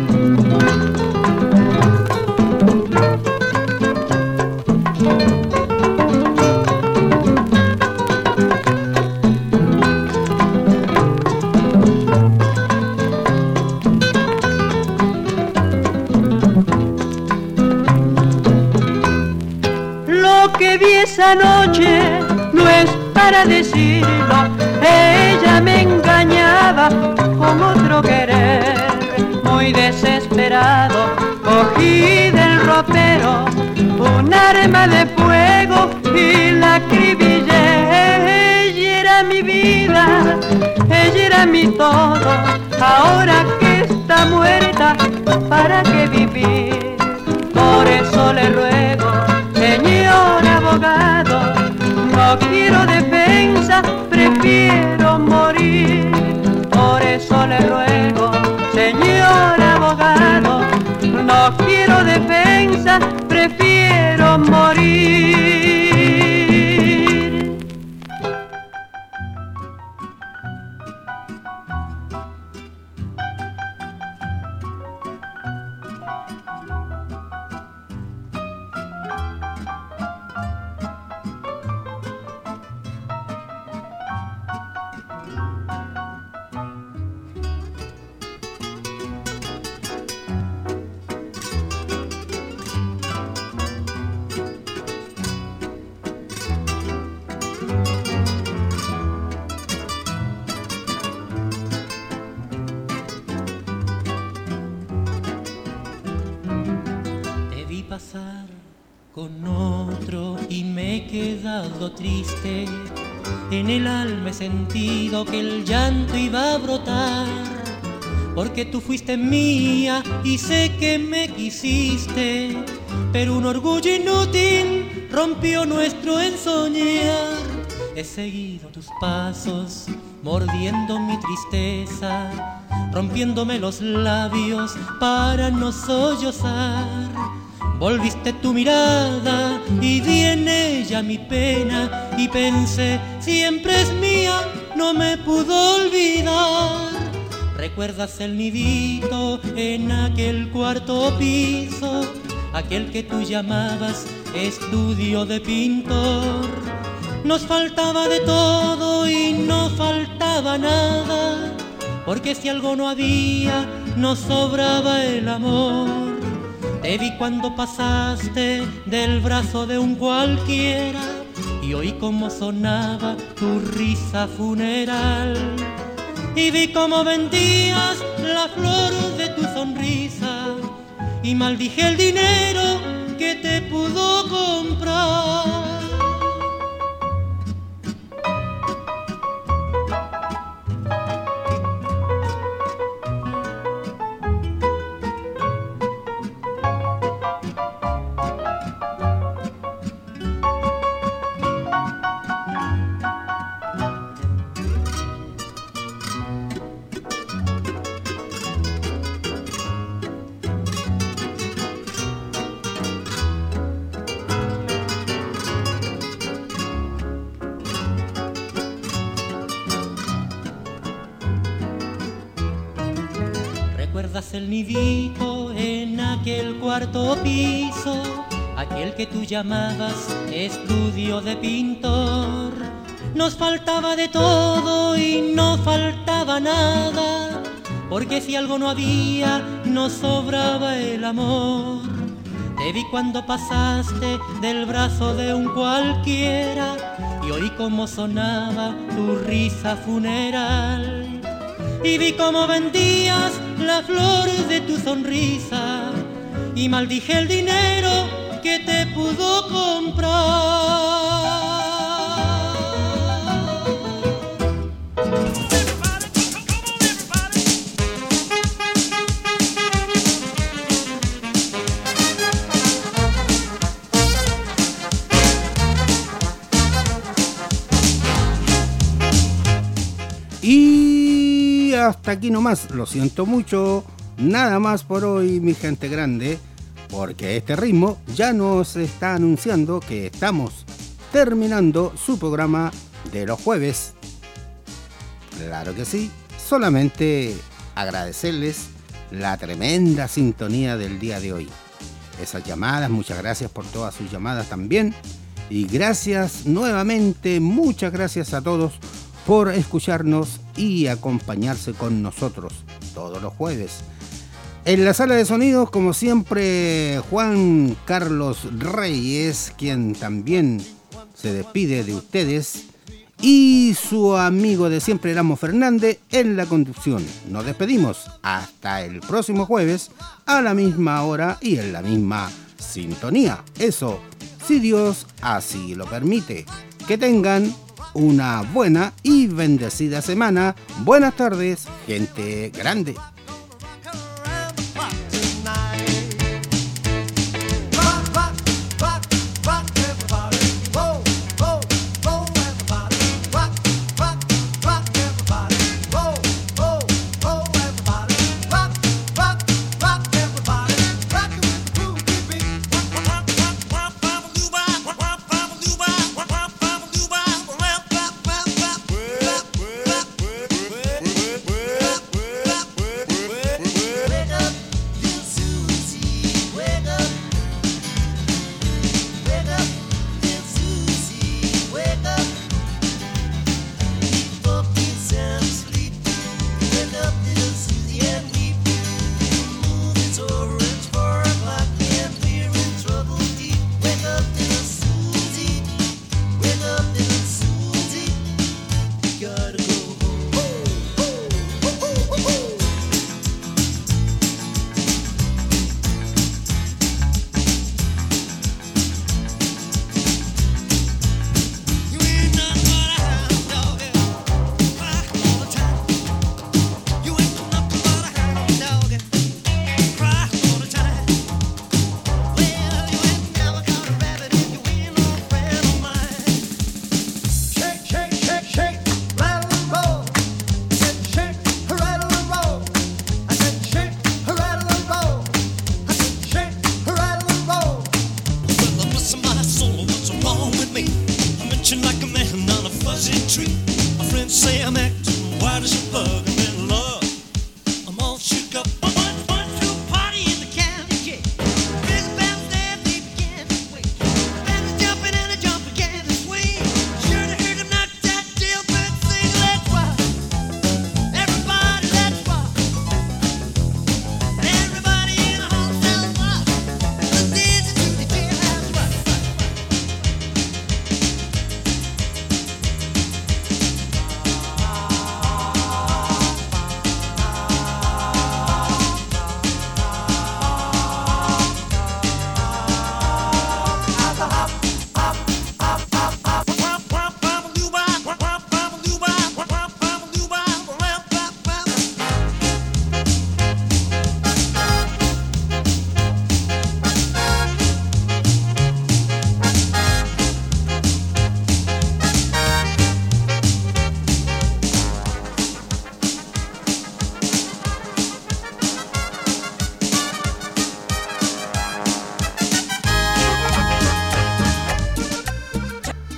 Que vi esa noche no es para decirlo, ella me engañaba con otro querer. Muy desesperado cogí del ropero un arma de fuego y la acribillé. Ella era mi vida, ella era mi todo. Ahora que está muerta, ¿para qué vivir? Por eso le ruego, señor abogado, no quiero defensa, prefiero morir. Por eso le ruego, señor abogado, no quiero defensa, prefiero morir. Pasar con otro y me he quedado triste. En el alma he sentido que el llanto iba a brotar, porque tú fuiste mía y sé que me quisiste, pero un orgullo inútil rompió nuestro ensoñar. He seguido tus pasos, mordiendo mi tristeza, rompiéndome los labios para no sollozar. Volviste tu mirada y vi en ella mi pena y pensé, siempre es mía, no me pudo olvidar. ¿Recuerdas el nidito en aquel cuarto piso? Aquel que tú llamabas estudio de pintor. Nos faltaba de todo y no faltaba nada, porque si algo no había, nos sobraba el amor. Te vi cuando pasaste del brazo de un cualquiera y oí cómo sonaba tu risa funeral. Y vi cómo vendías la flor de tu sonrisa y maldije el dinero que te pudo comprar. El nidito en aquel cuarto piso, aquel que tú llamabas estudio de pintor. Nos faltaba de todo y no faltaba nada, porque si algo no había, nos sobraba el amor. Te vi cuando pasaste del brazo de un cualquiera y oí cómo sonaba tu risa funeral. Y vi cómo vendías la flor de tu sonrisa y maldije el dinero que te pudo comprar. Y hasta aquí nomás, lo siento mucho, nada más por hoy, mi gente grande, porque este ritmo ya nos está anunciando que estamos terminando su programa de los jueves. Claro que sí, solamente agradecerles la tremenda sintonía del día de hoy. Esas llamadas, muchas gracias por todas sus llamadas también. Y gracias nuevamente, muchas gracias a todos por escucharnos y acompañarse con nosotros todos los jueves. En la sala de sonidos, como siempre, Juan Carlos Reyes, quien también se despide de ustedes, y su amigo de siempre, Erasmo Fernández, en la conducción. Nos despedimos hasta el próximo jueves a la misma hora y en la misma sintonía. Eso, si Dios así lo permite. Que tengan una buena y bendecida semana. Buenas tardes, gente grande.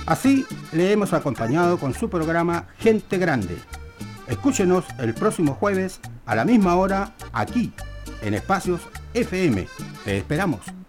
Así le hemos acompañado con su programa Gente Grande. Escúchenos el próximo jueves a la misma hora aquí en Espacios F M. Te esperamos.